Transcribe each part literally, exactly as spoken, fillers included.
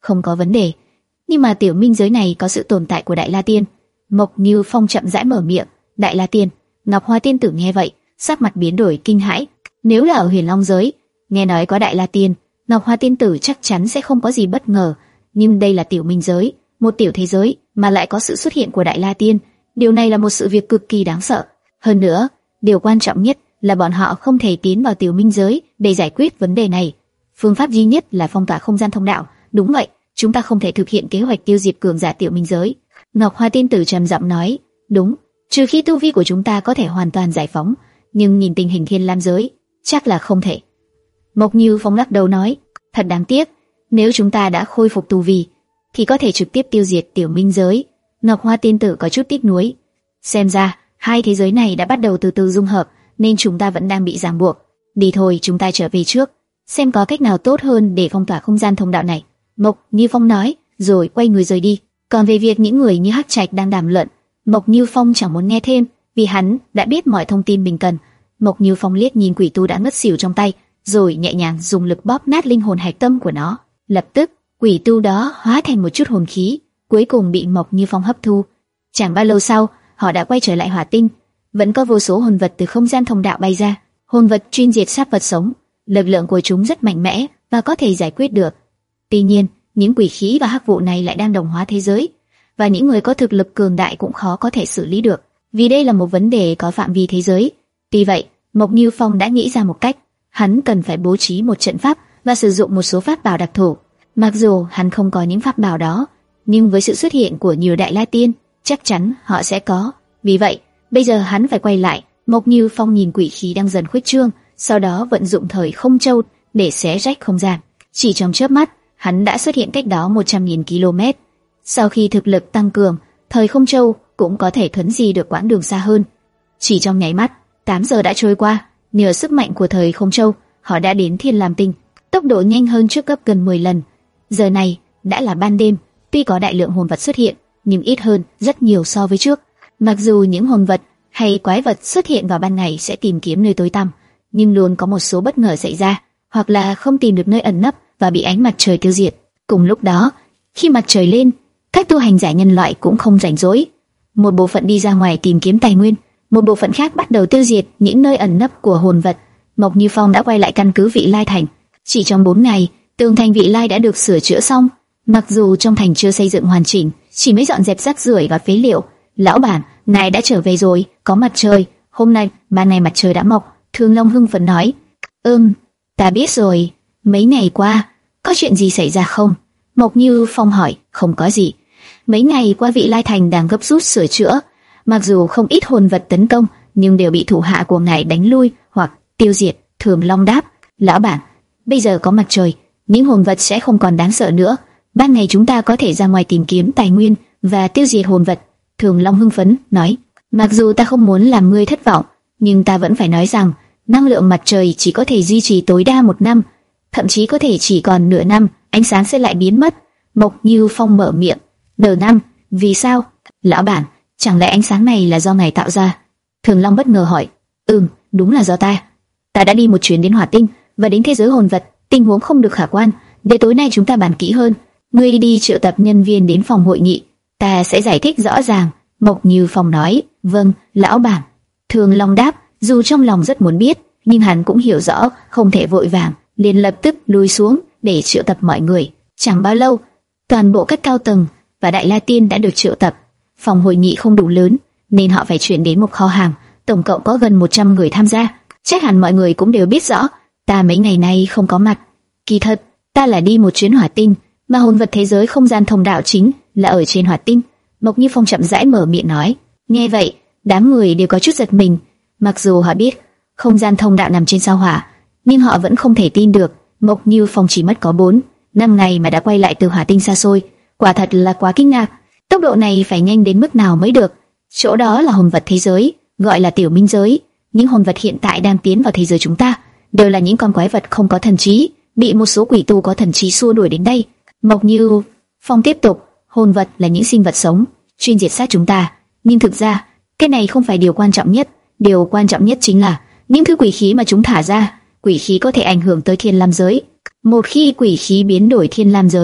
không có vấn đề. Nhưng mà tiểu minh giới này có sự tồn tại của Đại La Tiên. Mộc Như Phong chậm rãi mở miệng. Đại La Tiên. Ngọc Hoa Tiên tử nghe vậy, sắc mặt biến đổi kinh hãi. Nếu là ở Huyền Long giới, nghe nói có Đại La Tiên, Ngọc Hoa Tiên tử chắc chắn sẽ không có gì bất ngờ. Nhưng đây là tiểu minh giới, một tiểu thế giới mà lại có sự xuất hiện của Đại La Tiên. Điều này là một sự việc cực kỳ đáng sợ. Hơn nữa, điều quan trọng nhất là bọn họ không thể tiến vào tiểu minh giới để giải quyết vấn đề này. Phương pháp duy nhất là phong tỏa không gian thông đạo. Đúng vậy, chúng ta không thể thực hiện kế hoạch tiêu diệt cường giả tiểu minh giới. Ngọc Hoa Tiên tử trầm giọng nói, đúng, trừ khi tu vi của chúng ta có thể hoàn toàn giải phóng, nhưng nhìn tình hình Thiên Lam giới, chắc là không thể. Mộc Như Phong lắc đầu nói, thật đáng tiếc, nếu chúng ta đã khôi phục tu vi, thì có thể trực tiếp tiêu diệt tiểu minh giới. Ngọc Hoa Tiên tử có chút tiếc nuối. Xem ra, hai thế giới này đã bắt đầu từ từ dung hợp, nên chúng ta vẫn đang bị ràng buộc. Đi thôi, chúng ta trở về trước, xem có cách nào tốt hơn để phong tỏa không gian thông đạo này. Mộc Như Phong nói, rồi quay người rời đi. Còn về việc những người như Hắc Trạch đang đàm luận, Mộc Như Phong chẳng muốn nghe thêm, vì hắn đã biết mọi thông tin mình cần. Mộc Như Phong liếc nhìn quỷ tu đã ngất xỉu trong tay, rồi nhẹ nhàng dùng lực bóp nát linh hồn hạch tâm của nó. Lập tức, quỷ tu đó hóa thành một chút hồn khí, cuối cùng bị Mộc Như Phong hấp thu. Chẳng bao lâu sau, họ đã quay trở lại Hỏa Tinh. Vẫn có vô số hồn vật từ không gian thông đạo bay ra. Hồn vật chuyên diệt sát vật sống, lực lượng của chúng rất mạnh mẽ và có thể giải quyết được. Tuy nhiên, những quỷ khí và hắc vụ này lại đang đồng hóa thế giới, và những người có thực lực cường đại cũng khó có thể xử lý được, vì đây là một vấn đề có phạm vi thế giới. Tuy vậy, Mộc Như Phong đã nghĩ ra một cách, hắn cần phải bố trí một trận pháp và sử dụng một số pháp bảo đặc thù. Mặc dù hắn không có những pháp bảo đó, nhưng với sự xuất hiện của nhiều Đại La Tiên, chắc chắn họ sẽ có. Vì vậy, bây giờ hắn phải quay lại. Mộc Như Phong nhìn quỷ khí đang dần khuếch trương, sau đó vận dụng thời không châu để xé rách không gian. Chỉ trong chớp mắt, hắn đã xuất hiện cách đó một trăm nghìn ki lô mét. Sau khi thực lực tăng cường, thời không châu cũng có thể thuấn di được quãng đường xa hơn. Chỉ trong nháy mắt, tám giờ đã trôi qua. Nhờ sức mạnh của thời không châu, họ đã đến Thiên Lam Tinh, tốc độ nhanh hơn trước gấp gần mười lần. Giờ này đã là ban đêm, tuy có đại lượng hồn vật xuất hiện, nhưng ít hơn rất nhiều so với trước. Mặc dù những hồn vật hay quái vật xuất hiện vào ban ngày sẽ tìm kiếm nơi tối tăm, nhưng luôn có một số bất ngờ xảy ra, hoặc là không tìm được nơi ẩn nấp và bị ánh mặt trời tiêu diệt. Cùng lúc đó, khi mặt trời lên, các tu hành giả nhân loại cũng không rảnh rỗi. Một bộ phận đi ra ngoài tìm kiếm tài nguyên, một bộ phận khác bắt đầu tiêu diệt những nơi ẩn nấp của hồn vật. Mộc Như Phong đã quay lại căn cứ Vị Lai Thành. Chỉ trong bốn ngày, tường thành Vị Lai đã được sửa chữa xong. Mặc dù trong thành chưa xây dựng hoàn chỉnh, chỉ mới dọn dẹp rác rưởi và phế liệu. Lão bản, ngài đã trở về rồi, có mặt trời. Hôm nay, ban ngày mặt trời đã mọc. Thương Long hưng phấn nói. Ừm, ta biết rồi. Mấy ngày qua, có chuyện gì xảy ra không? Mộc Như Phong hỏi. Không có gì. Mấy ngày qua Vị Lai Thành đang gấp rút sửa chữa. Mặc dù không ít hồn vật tấn công, nhưng đều bị thủ hạ của ngài đánh lui hoặc tiêu diệt. Thường Long đáp. Lão bản, bây giờ có mặt trời, những hồn vật sẽ không còn đáng sợ nữa. Ban ngày chúng ta có thể ra ngoài tìm kiếm tài nguyên và tiêu diệt hồn vật. Thường Long hưng phấn nói. Mặc dù ta không muốn làm ngươi thất vọng, nhưng ta vẫn phải nói rằng năng lượng mặt trời chỉ có thể duy trì tối đa một năm, thậm chí có thể chỉ còn nửa năm, ánh sáng sẽ lại biến mất. Mộc Như Phong mở miệng. Nửa năm? Vì sao? Lão bản, chẳng lẽ ánh sáng này là do ngài tạo ra? Thường Long bất ngờ hỏi. Ừm, đúng là do ta. Ta đã đi một chuyến đến Hỏa Tinh và đến thế giới hồn vật, tình huống không được khả quan. Để tối nay chúng ta bàn kỹ hơn. Ngươi đi triệu tập nhân viên đến phòng hội nghị, ta sẽ giải thích rõ ràng. Mộc Như Phong nói. Vâng, lão bản. Thường Long đáp, dù trong lòng rất muốn biết, nhưng hắn cũng hiểu rõ không thể vội vàng, liền lập tức lùi xuống để triệu tập mọi người. Chẳng bao lâu, toàn bộ các cao tầng và Đại La Tiên đã được triệu tập. Phòng hội nghị không đủ lớn, nên họ phải chuyển đến một kho hàng. Tổng cộng có gần một trăm người tham gia. Chắc hẳn mọi người cũng đều biết rõ, ta mấy ngày nay không có mặt. Kỳ thật, ta là đi một chuyến Hỏa Tinh, mà hồn vật thế giới không gian thông đạo chính là ở trên Hỏa Tinh. Mộc Như Phong chậm rãi mở miệng nói. Nghe vậy, đám người đều có chút giật mình. Mặc dù họ biết không gian thông đạo nằm trên sao Hỏa, nhưng họ vẫn không thể tin được. Mộc Như Phong chỉ mất có bốn, năm ngày mà đã quay lại từ Hỏa Tinh xa xôi, quả thật là quá kinh ngạc. Tốc độ này phải nhanh đến mức nào mới được? Chỗ đó là hồn vật thế giới, gọi là tiểu minh giới. Những hồn vật hiện tại đang tiến vào thế giới chúng ta đều là những con quái vật không có thần trí, bị một số quỷ tu có thần trí xua đuổi đến đây. Mộc Như Phong tiếp tục. Hồn vật là những sinh vật sống, chuyên diệt sát chúng ta. Nhưng thực ra, cái này không phải điều quan trọng nhất. Điều quan trọng nhất chính là những thứ quỷ khí mà chúng thả ra. Quỷ khí có thể ảnh hưởng tới Thiên Lam giới. Một khi quỷ khí biến đổi Thiên Lam giới,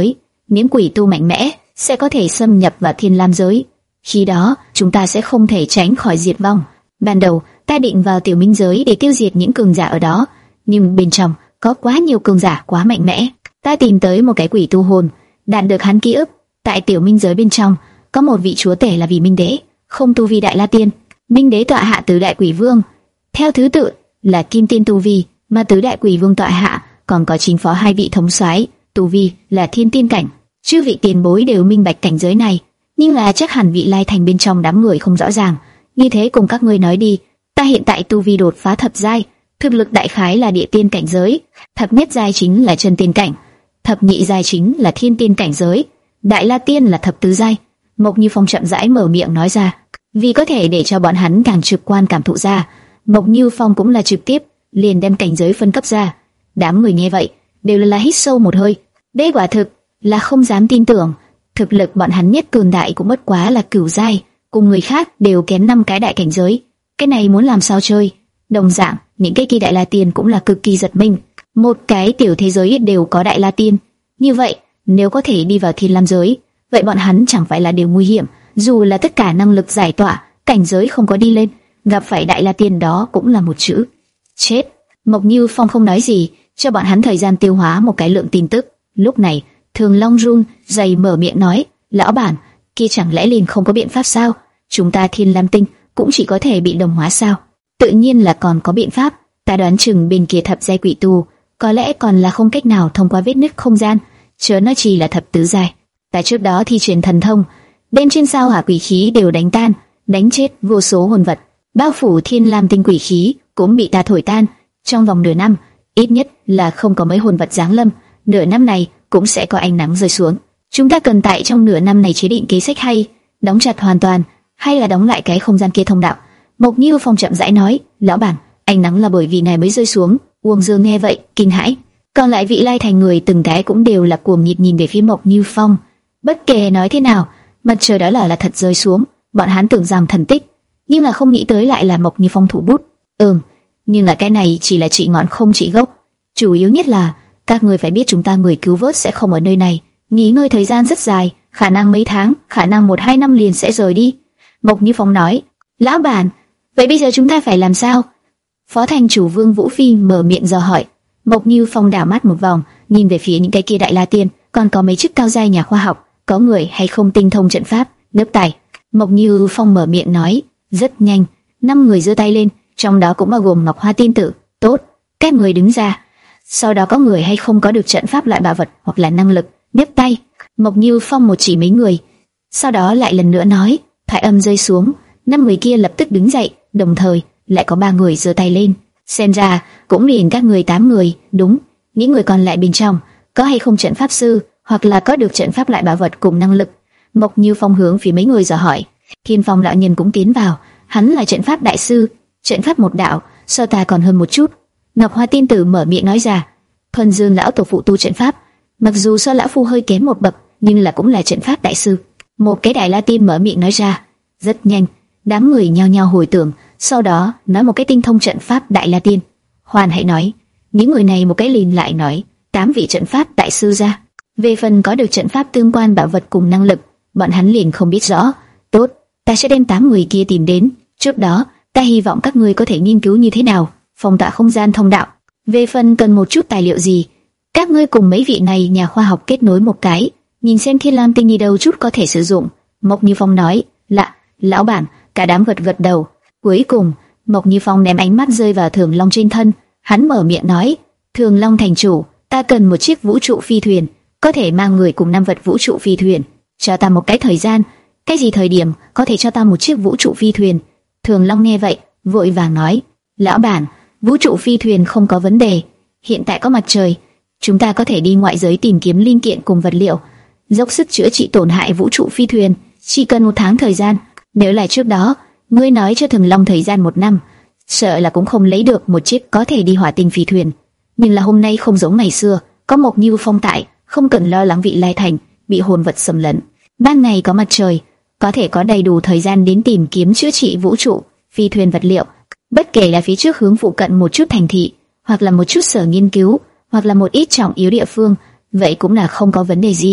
những quỷ tu mạnh mẽ sẽ có thể xâm nhập vào Thiên Lam giới. Khi đó, chúng ta sẽ không thể tránh khỏi diệt vong. Ban đầu, ta định vào Tiểu Minh giới để tiêu diệt những cường giả ở đó, nhưng bên trong có quá nhiều cường giả quá mạnh mẽ. Ta tìm tới một cái quỷ tu hồn, đạt được hắn ký ức. Tại Tiểu Minh giới bên trong, có một vị chúa tể là Vì Minh Đế, không tu vi Đại La Tiên. Minh Đế tọa hạ tứ đại quỷ vương, theo thứ tự là Kim Tiên tu vi, mà tứ đại quỷ vương tọa hạ còn có chính phó hai vị thống soái, tu vi là Thiên Tiên cảnh. Chư vị tiền bối đều minh bạch cảnh giới này, nhưng là chắc hẳn vị lai thành bên trong đám người không rõ ràng. Như thế cùng các ngươi nói đi, ta hiện tại tu vi đột phá thập giai, thực lực đại khái là địa tiên cảnh giới, thập nhất giai chính là chân tiên cảnh, thập nhị giai chính là thiên tiên cảnh giới, Đại La Tiên là thập tứ giai. Mộc Như Phong chậm rãi mở miệng nói ra, vì có thể để cho bọn hắn càng trực quan cảm thụ ra. Mộc Như Phong cũng là trực tiếp liền đem cảnh giới phân cấp ra. Đám người nghe vậy đều là hít sâu một hơi, đây quả thực là không dám tin tưởng. Thực lực bọn hắn nhất cường đại cũng bất quá là cửu giai, cùng người khác đều kém năm cái đại cảnh giới. Cái này muốn làm sao chơi? Đồng dạng, những cái kia Đại La Tiên cũng là cực kỳ giật mình. Một cái tiểu thế giới đều có Đại La Tiên, như vậy nếu có thể đi vào Thiên Lam giới, vậy bọn hắn chẳng phải là điều nguy hiểm? Dù là tất cả năng lực giải tỏa, cảnh giới không có đi lên, gặp phải Đại La Tiên đó cũng là một chữ chết. Mộc Như Phong không nói gì, cho bọn hắn thời gian tiêu hóa một cái lượng tin tức. Lúc này, Thường Long run rẩy mở miệng nói, lão bản, kia chẳng lẽ liền không có biện pháp sao? Chúng ta Thiên Lam tinh cũng chỉ có thể bị đồng hóa sao? Tự nhiên là còn có biện pháp. Ta đoán chừng bên kia thập giai quỷ tu có lẽ còn là không cách nào thông qua vết nứt không gian, chớ nói chi là thập tứ giai. Ta trước đó thi triển thần thông, bên trên sao hỏa quỷ khí đều đánh tan, đánh chết vô số hồn vật, bao phủ Thiên Lam tinh quỷ khí cũng bị ta thổi tan. Trong vòng nửa năm, ít nhất là không có mấy hồn vật giáng lâm. Nửa năm này cũng sẽ có ánh nắng rơi xuống. Chúng ta cần tại trong nửa năm này chế định kế sách hay, đóng chặt hoàn toàn, hay là đóng lại cái không gian kia thông đạo. Mộc Như Phong chậm rãi nói, lão bản, ánh nắng là bởi vì này mới rơi xuống. Uông Dương nghe vậy kinh hãi, còn lại vị lai thành người từng cái cũng đều là cuồng nhiệt nhìn về phía Mộc Như Phong. Bất kể nói thế nào, mặt trời đó là là thật rơi xuống, bọn hắn tưởng rằng thần tích, nhưng là không nghĩ tới lại là Mộc Như Phong thủ bút. Ừm, nhưng là cái này chỉ là trị ngọn không trị gốc. Chủ yếu nhất là các người phải biết chúng ta người cứu vớt sẽ không ở nơi này, nghỉ ngơi thời gian rất dài, khả năng mấy tháng, khả năng một hai năm liền sẽ rời đi. Mộc Như Phong nói, lão bản, vậy bây giờ chúng ta phải làm sao? Phó thành chủ Vương Vũ Phi mở miệng dò hỏi. Mộc Như Phong đảo mắt một vòng, nhìn về phía những cái kia Đại La Tiên, còn có mấy chức cao giai nhà khoa học, có người hay không tinh thông trận pháp, nước tài. Mộc Như Phong mở miệng nói, rất nhanh, năm người giơ tay lên, trong đó cũng bao gồm Ngọc Hoa Tiên Tử. Tốt, các người đứng ra. Sau đó có người hay không có được trận pháp loại bảo vật hoặc là năng lực, nhấc tay. Mộc Như Phong một chỉ mấy người, sau đó lại lần nữa nói, thoại âm rơi xuống, năm người kia lập tức đứng dậy, đồng thời lại có ba người giơ tay lên. Xem ra cũng liền các người tám người, đúng. Những người còn lại bên trong có hay không trận pháp sư, hoặc là có được trận pháp loại bảo vật cùng năng lực? Mộc Như Phong hướng phía mấy người dò hỏi. Thiên Phong lão nhân cũng tiến vào, hắn là trận pháp đại sư, trận pháp một đạo, so ta còn hơn một chút. Ngọc Hoa Tiên Tử mở miệng nói ra, Thuần Dương lão tổ phụ tu trận pháp, mặc dù so lão phu hơi kém một bậc, nhưng là cũng là trận pháp đại sư. Một cái Đại La Tiên mở miệng nói ra. Rất nhanh, đám người nhao nhao hồi tưởng, sau đó nói một cái tinh thông trận pháp Đại La Tiên. Hoàn hãy nói, những người này một cái liền lại nói, tám vị trận pháp đại sư ra. Về phần có được trận pháp tương quan bảo vật cùng năng lực, bọn hắn liền không biết rõ. Tốt, ta sẽ đem tám người kia tìm đến. Trước đó, ta hy vọng các ngươi có thể nghiên cứu như thế nào phong tỏa không gian thông đạo. Về phần cần một chút tài liệu gì, các ngươi cùng mấy vị này nhà khoa học kết nối một cái, nhìn xem Thiên Lam tinh đi đâu chút có thể sử dụng. Mộc Như Phong nói, lạ, lão bản. Cả đám gật gật đầu. Cuối cùng, Mộc Như Phong ném ánh mắt rơi vào Thường Long trên thân, hắn mở miệng nói, Thường Long thành chủ, ta cần một chiếc vũ trụ phi thuyền, có thể mang người cùng năm vật vũ trụ phi thuyền. Cho ta một cái thời gian. Cái gì thời điểm có thể cho ta một chiếc vũ trụ phi thuyền? Thường Long nghe vậy, vội vàng nói, lão bản, vũ trụ phi thuyền không có vấn đề. Hiện tại có mặt trời, chúng ta có thể đi ngoại giới tìm kiếm linh kiện cùng vật liệu, dốc sức chữa trị tổn hại vũ trụ phi thuyền. Chỉ cần một tháng thời gian. Nếu là trước đó, ngươi nói cho Thường Long thời gian một năm, sợ là cũng không lấy được một chiếc có thể đi hỏa tinh phi thuyền. Nhưng là hôm nay không giống ngày xưa, có Mộc Như Phong tại, không cần lo lắng vị lai thành bị hồn vật xâm lấn. Ban ngày có mặt trời, có thể có đầy đủ thời gian đến tìm kiếm chữa trị vũ trụ phi thuyền vật liệu. Bất kể là phía trước hướng phụ cận một chút thành thị, hoặc là một chút sở nghiên cứu, hoặc là một ít trọng yếu địa phương, vậy cũng là không có vấn đề gì.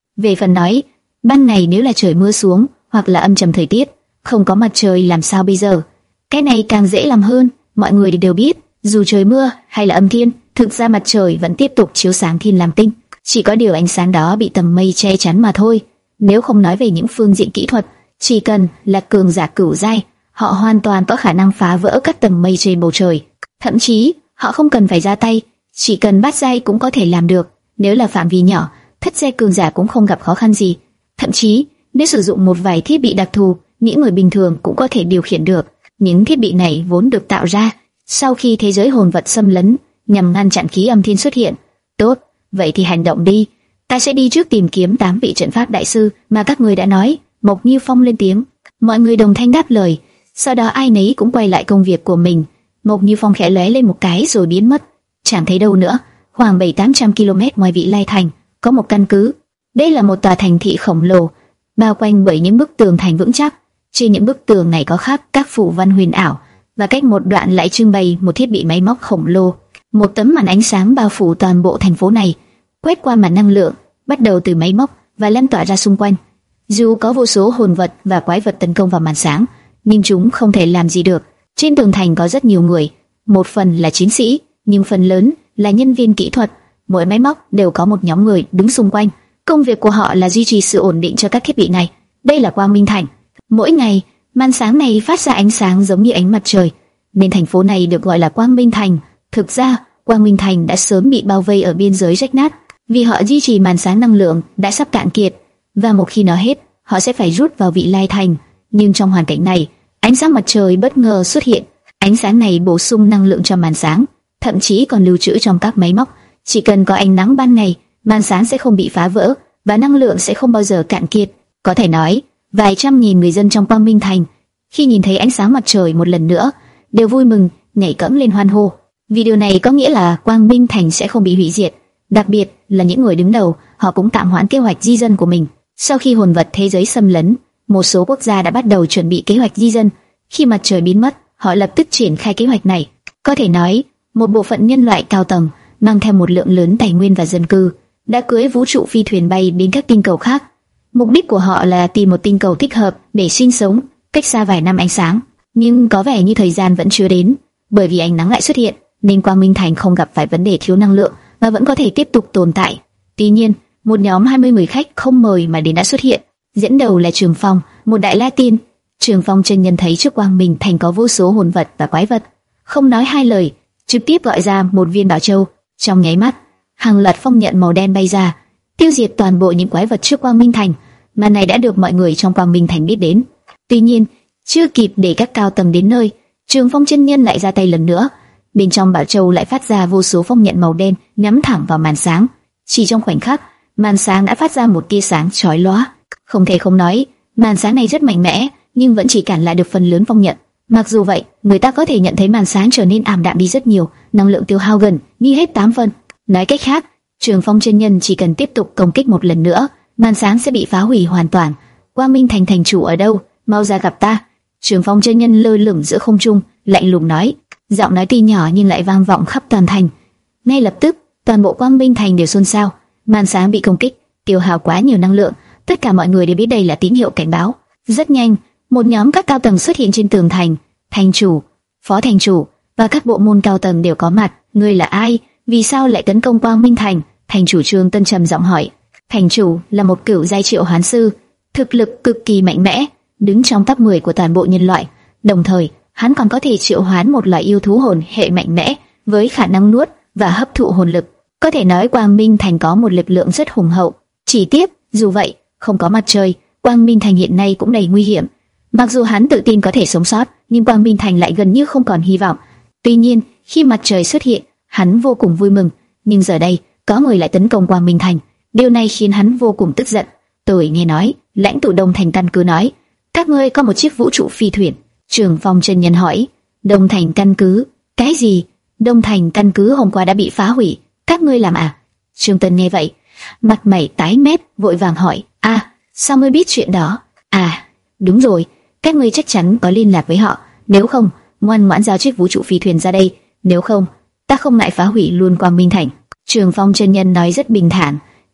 Về phần nói, ban ngày nếu là trời mưa xuống hoặc là âm trầm thời tiết, không có mặt trời làm sao bây giờ? Cái này càng dễ làm hơn, mọi người đều biết, dù trời mưa hay là âm thiên, thực ra mặt trời vẫn tiếp tục chiếu sáng thiên làm tinh, chỉ có điều ánh sáng đó bị tầng mây che chắn mà thôi. Nếu không nói về những phương diện kỹ thuật, chỉ cần là cường giả cửu giai, họ hoàn toàn có khả năng phá vỡ các tầng mây trên bầu trời. Thậm chí, họ không cần phải ra tay, chỉ cần bát giai cũng có thể làm được. Nếu là phạm vi nhỏ, thất giai cường giả cũng không gặp khó khăn gì. Thậm chí, nếu sử dụng một vài thiết bị đặc thù, những người bình thường cũng có thể điều khiển được. Những thiết bị này vốn được tạo ra sau khi thế giới hồn vật xâm lấn, nhằm ngăn chặn khí âm thiên xuất hiện. Tốt, vậy thì hành động đi. Ta sẽ đi trước tìm kiếm tám vị trận pháp đại sư mà các người đã nói. Mộc Như Phong lên tiếng. Mọi người đồng thanh đáp lời. Sau đó ai nấy cũng quay lại công việc của mình. Mộc Như Phong khẽ lóe lên một cái rồi biến mất, chẳng thấy đâu nữa. Khoảng bảy tám trăm ki lô mét ngoài Vị Lai Thành có một căn cứ. Đây là một tòa thành thị khổng lồ, bao quanh bởi những bức tường thành vững chắc. Trên những bức tường này có khắc các phù văn huyền ảo, và cách một đoạn lại trưng bày một thiết bị máy móc khổng lồ. Một tấm màn ánh sáng bao phủ toàn bộ thành phố này, quét qua màn năng lượng, bắt đầu từ máy móc và lan tỏa ra xung quanh. Dù có vô số hồn vật và quái vật tấn công vào màn sáng, nhưng chúng không thể làm gì được. Trên tường thành có rất nhiều người, một phần là chiến sĩ, nhưng phần lớn là nhân viên kỹ thuật. Mỗi máy móc đều có một nhóm người đứng xung quanh. Công việc của họ là duy trì sự ổn định cho các thiết bị này. Đây là Quang Minh Thành. Mỗi ngày, màn sáng này phát ra ánh sáng giống như ánh mặt trời, nên thành phố này được gọi là Quang Minh Thành. Thực ra, Quang Minh Thành đã sớm bị bao vây ở biên giới rách nát, vì họ duy trì màn sáng năng lượng đã sắp cạn kiệt, và một khi nó hết, họ sẽ phải rút vào Vị Lai Thành. Nhưng trong hoàn cảnh này, ánh sáng mặt trời bất ngờ xuất hiện. Ánh sáng này bổ sung năng lượng cho màn sáng, thậm chí còn lưu trữ trong các máy móc. Chỉ cần có ánh nắng ban ngày, màn sáng sẽ không bị phá vỡ và năng lượng sẽ không bao giờ cạn kiệt. Có thể nói, vài trăm nghìn người dân trong Quang Minh Thành khi nhìn thấy ánh sáng mặt trời một lần nữa đều vui mừng, nhảy cẫng lên hoan hô. Vì điều này có nghĩa là Quang Minh Thành sẽ không bị hủy diệt. Đặc biệt là những người đứng đầu, họ cũng tạm hoãn kế hoạch di dân của mình. Sau khi hồn vật thế giới xâm lấn, một số quốc gia đã bắt đầu chuẩn bị kế hoạch di dân. Khi mặt trời biến mất, họ lập tức triển khai kế hoạch này. Có thể nói, một bộ phận nhân loại cao tầng mang theo một lượng lớn tài nguyên và dân cư đã cưỡi vũ trụ phi thuyền bay đến các tinh cầu khác. Mục đích của họ là tìm một tinh cầu thích hợp để sinh sống, cách xa vài năm ánh sáng. Nhưng có vẻ như thời gian vẫn chưa đến, bởi vì ánh nắng lại xuất hiện, nên Quang Minh Thành không gặp phải vấn đề thiếu năng lượng mà vẫn có thể tiếp tục tồn tại. Tuy nhiên, một nhóm hai mươi người khách không mời mà đến đã xuất hiện. Dẫn đầu là Trường Phong, một đại la tiên. Trường Phong chân nhân thấy trước Quang Minh Thành có vô số hồn vật và quái vật, không nói hai lời, trực tiếp gọi ra một viên bảo châu. Trong nháy mắt, hàng loạt phong nhận màu đen bay ra, tiêu diệt toàn bộ những quái vật trước Quang Minh Thành. Màn này đã được mọi người trong Quang Minh Thành biết đến. Tuy nhiên, chưa kịp để các cao tầng đến nơi, Trường Phong chân nhân lại ra tay lần nữa. Bên trong bảo châu lại phát ra vô số phong nhận màu đen nhắm thẳng vào màn sáng. Chỉ trong khoảnh khắc, màn sáng đã phát ra một tia sáng chói lóa. Không thể không nói, màn sáng này rất mạnh mẽ, nhưng vẫn chỉ cản lại được phần lớn phong nhận. Mặc dù vậy, người ta có thể nhận thấy màn sáng trở nên ảm đạm đi rất nhiều, năng lượng tiêu hao gần như hết tám phần. Nói cách khác, Trường Phong chân nhân chỉ cần tiếp tục công kích một lần nữa, màn sáng sẽ bị phá hủy hoàn toàn. Quang Minh Thành thành chủ ở đâu? Mau ra gặp ta. Trường Phong chân nhân lơ lửng giữa không trung, lạnh lùng nói. Giọng nói tuy nhỏ nhưng lại vang vọng khắp toàn thành. Ngay lập tức, toàn bộ Quang Minh Thành đều xôn xao. Màn sáng bị công kích, tiêu hao quá nhiều năng lượng. Tất cả mọi người đều biết đây là tín hiệu cảnh báo. Rất nhanh, một nhóm các cao tầng xuất hiện trên tường thành. Thành chủ, phó thành chủ và các bộ môn cao tầng đều có mặt. Ngươi là ai? Vì sao lại tấn công Quang Minh Thành? Thành chủ Trương Tân trầm giọng hỏi. Thành chủ là một cửu giai triệu hoán sư, thực lực cực kỳ mạnh mẽ, đứng trong top mười của toàn bộ nhân loại. Đồng thời, hắn còn có thể triệu hoán một loại yêu thú hồn hệ mạnh mẽ với khả năng nuốt và hấp thụ hồn lực. Có thể nói Quang Minh Thành có một lực lượng rất hùng hậu. Chỉ tiếc, dù vậy, không có mặt trời, Quang Minh Thành hiện nay cũng đầy nguy hiểm. Mặc dù hắn tự tin có thể sống sót, nhưng Quang Minh Thành lại gần như không còn hy vọng. Tuy nhiên, khi mặt trời xuất hiện, hắn vô cùng vui mừng. Nhưng giờ đây, có người lại tấn công Quang Minh Thành. Điều này khiến hắn vô cùng tức giận. Tôi nghe nói, lãnh tụ Đông Thành căn cứ nói, các ngươi có một chiếc vũ trụ phi thuyền. Trường Phong chân nhân hỏi, Đông Thành căn cứ? Cái gì? Đông Thành căn cứ hôm qua đã bị phá hủy, các ngươi làm à? Trương Tân nghe vậy, mặt mày tái mét, vội vàng hỏi, à, sao ngươi biết chuyện đó? À, đúng rồi, các ngươi chắc chắn có liên lạc với họ. Nếu không, ngoan ngoãn giao chiếc vũ trụ phi thuyền ra đây. Nếu không, ta không ngại phá hủy luôn Quang Minh Thành. Trường Phong chân nhân nói rất bình thản,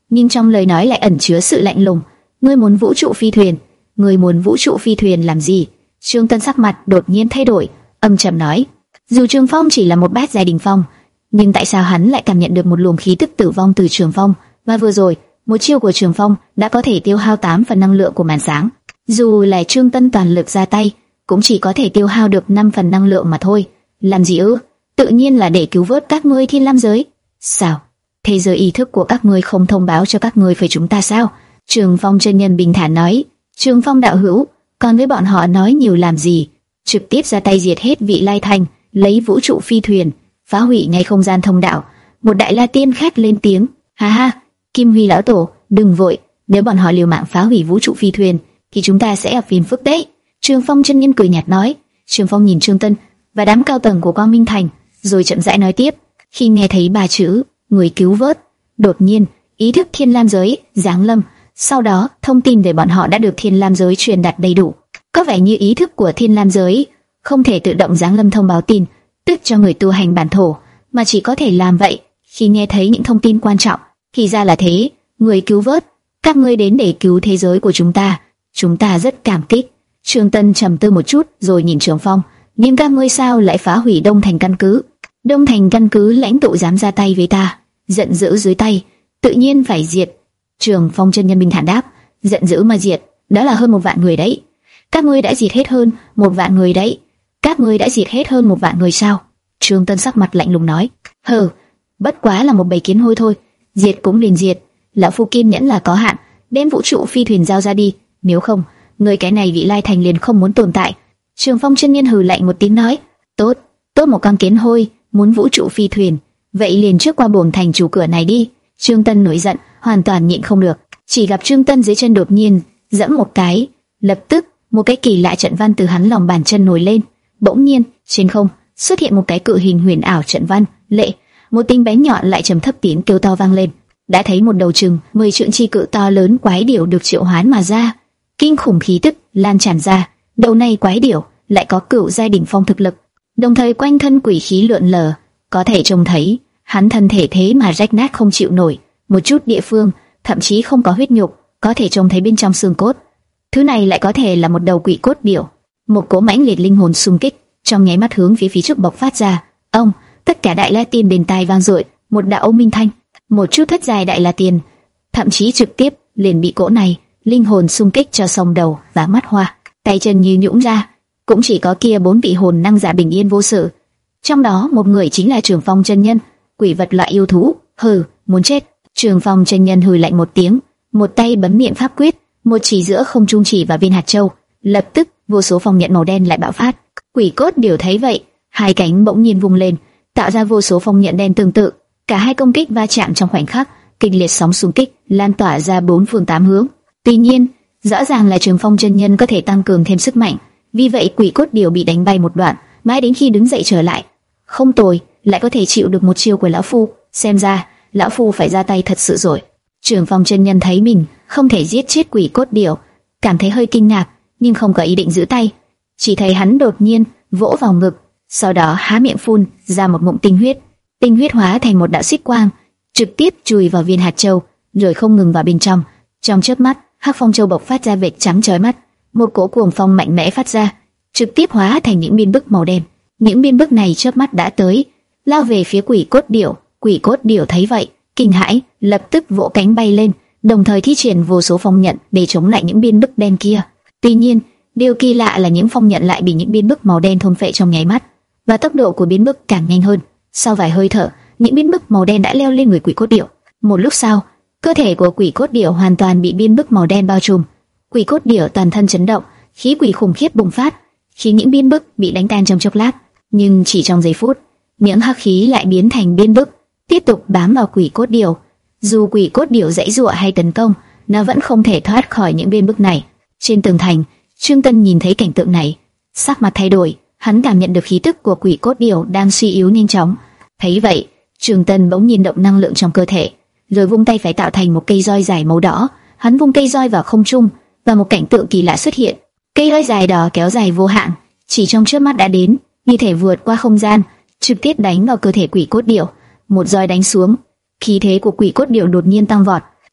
nhưng trong lời nói lại ẩn chứa sự lạnh lùng. Ngươi muốn vũ trụ phi thuyền? Ngươi muốn vũ trụ phi thuyền làm gì? Trương Tân sắc mặt đột nhiên thay đổi, âm trầm nói. Dù Trường Phong chỉ là một bát giai đỉnh phong, nhưng tại sao hắn lại cảm nhận được một luồng khí tức tử vong từ Trường Phong? Và vừa rồi, một chiêu của Trường Phong đã có thể tiêu hao tám phần năng lượng của màn sáng. Dù là Trương Tân toàn lực ra tay, cũng chỉ có thể tiêu hao được năm phần năng lượng mà thôi. Làm gì ư? Tự nhiên là để cứu vớt các ngươi thiên lam giới. Sao? Thế giới ý thức của các ngươi không thông báo cho các ngươi về chúng ta sao? Trường Phong chân nhân bình thản nói. Trường Phong đạo hữu, còn với bọn họ nói nhiều làm gì? Trực tiếp ra tay diệt hết vị Lai Thành, lấy vũ trụ phi thuyền, phá hủy ngay không gian thông đạo. Một đại la tiên khác lên tiếng. Ha ha, Kim Huy lão tổ, đừng vội, nếu bọn họ liều mạng phá hủy vũ trụ phi thuyền, thì chúng ta sẽ gặp phiền phức đấy. Trường Phong chân nhân cười nhạt nói. Trường Phong nhìn Trương Tân và đám cao tầng của Quang Minh Thành, rồi chậm rãi nói tiếp. Khi nghe thấy ba chữ người cứu vớt, đột nhiên ý thức thiên lam giới giáng lâm. Sau đó thông tin về bọn họ đã được thiên lam giới truyền đạt đầy đủ. Có vẻ như ý thức của thiên lam giới không thể tự động giáng lâm thông báo tin tức cho người tu hành bản thổ, mà chỉ có thể làm vậy khi nghe thấy những thông tin quan trọng. Thì ra là thế, người cứu vớt, các ngươi đến để cứu thế giới của chúng ta, chúng ta rất cảm kích. Trương Tân trầm tư một chút rồi nhìn Trường Phong. Nhưng các ngươi sao lại phá hủy Đông Thành căn cứ? Đông Thành căn cứ lãnh tụ dám ra tay với ta, giận dữ dưới tay, tự nhiên phải diệt. Trường Phong chân nhân bình thản đáp. Giận dữ mà diệt, đó là hơn một vạn người đấy. Các ngươi đã diệt hết hơn một vạn người đấy. Các ngươi đã diệt hết hơn một vạn người sao? Trương Tân sắc mặt lạnh lùng nói. Hừ, bất quá là một bầy kiến hôi thôi, diệt cũng liền diệt. Lão phu kiên nhẫn là có hạn, đem vũ trụ phi thuyền giao ra đi, nếu không, người cái này vị Lai Thành liền không muốn tồn tại. Trường Phong chân nhân hừ lạnh một tiếng nói. Tốt, tốt một con kiến hôi, muốn vũ trụ phi thuyền, vậy liền trước qua bổn thành chủ cửa này đi. Trương Tân nổi giận, hoàn toàn nhịn không được. Chỉ gặp Trương Tân dưới chân đột nhiên giẫm một cái, lập tức một cái kỳ lạ trận văn từ hắn lòng bàn chân nổi lên. Bỗng nhiên trên không xuất hiện một cái cự hình huyền ảo trận văn. Lệ, một tiếng bé nhọn lại trầm thấp tiếng kêu to vang lên. Đã thấy một đầu chừng mười trượng chi cự to lớn quái điểu được triệu hoán mà ra, kinh khủng khí tức lan tràn ra. Đầu này quái điểu lại có cửu giai đỉnh phong thực lực, đồng thời quanh thân quỷ khí lượn lờ, có thể trông thấy hắn thân thể thế mà rách nát không chịu nổi, một chút địa phương thậm chí không có huyết nhục, có thể trông thấy bên trong xương cốt. Thứ này lại có thể là một đầu quỷ cốt điểu. Một cỗ mãnh liệt linh hồn xung kích trong nháy mắt hướng phía phía trước bộc phát ra. Ông, tất cả đại la tiên bên tai vang dội một đạo ông minh thanh, một chút thất dài đại la tiên thậm chí trực tiếp liền bị cỗ này linh hồn xung kích cho sông đầu và mắt hoa, tay chân như nhũn ra. Cũng chỉ có kia bốn vị hồn năng giả bình yên vô sự, trong đó một người chính là Trường Phong chân nhân, quỷ vật loại yêu thú. Hừ, muốn chết. Trường Phong chân nhân hừ lạnh một tiếng, một tay bấm niệm pháp quyết, một chỉ giữa không trung chỉ vào viên hạt châu, lập tức vô số phong nhận màu đen lại bạo phát. Quỷ cốt điểu thấy vậy, hai cánh bỗng nhiên vung lên, tạo ra vô số phong nhận đen tương tự. Cả hai công kích va chạm trong khoảnh khắc, kịch liệt sóng xung kích lan tỏa ra bốn phương tám hướng. Tuy nhiên, rõ ràng là Trường Phong chân nhân có thể tăng cường thêm sức mạnh, vì vậy quỷ cốt điểu bị đánh bay một đoạn, mãi đến khi đứng dậy trở lại. Không tồi, lại có thể chịu được một chiêu của lão phu, xem ra lão phu phải ra tay thật sự rồi. Trường Phong chân nhân thấy mình không thể giết chết quỷ cốt điểu, cảm thấy hơi kinh ngạc, nhưng không có ý định giữ tay. Chỉ thấy hắn đột nhiên vỗ vào ngực, sau đó há miệng phun ra một ngụm tinh huyết. Tinh huyết hóa thành một đạo xích quang, trực tiếp chui vào viên hạt châu, rồi không ngừng vào bên trong. Trong chớp mắt, hắc phong châu bộc phát ra vệt trắng chói mắt, một cỗ cuồng phong mạnh mẽ phát ra, trực tiếp hóa thành những biên bức màu đen. Những biên bức này chớp mắt đã tới, lao về phía quỷ cốt điểu. Quỷ cốt điểu thấy vậy, kinh hãi, lập tức vỗ cánh bay lên, đồng thời thi triển vô số phong nhận để chống lại những biên bức đen kia. Tuy nhiên, điều kỳ lạ là những phong nhận lại bị những biên bức màu đen thôn phệ trong nháy mắt, và tốc độ của biên bức càng nhanh hơn. Sau vài hơi thở, những biên bức màu đen đã leo lên người quỷ cốt điểu. Một lúc sau, cơ thể của quỷ cốt điểu hoàn toàn bị biên bức màu đen bao trùm. Quỷ cốt điểu toàn thân chấn động, khí quỷ khủng khiếp bùng phát, khiến những biên bức bị đánh tan trong chốc lát. Nhưng chỉ trong giây phút, những hắc khí lại biến thành biên bức, tiếp tục bám vào quỷ cốt điểu. Dù quỷ cốt điểu giãy giụa hay tấn công, nó vẫn không thể thoát khỏi những biên bức này. Trên tường thành, Trương Tân nhìn thấy cảnh tượng này, sắc mặt thay đổi. Hắn cảm nhận được khí tức của quỷ cốt điểu đang suy yếu nhanh chóng. Thấy vậy, Trương Tân bỗng nhiên động năng lượng trong cơ thể, rồi vung tay phải tạo thành một cây roi dài màu đỏ. Hắn vung cây roi vào không trung, và một cảnh tượng kỳ lạ xuất hiện. Cây roi dài đỏ kéo dài vô hạn, chỉ trong chớp mắt đã đến, như thể vượt qua không gian, trực tiếp đánh vào cơ thể quỷ cốt điểu. Một roi đánh xuống, khí thế của quỷ cốt điểu đột nhiên tăng vọt,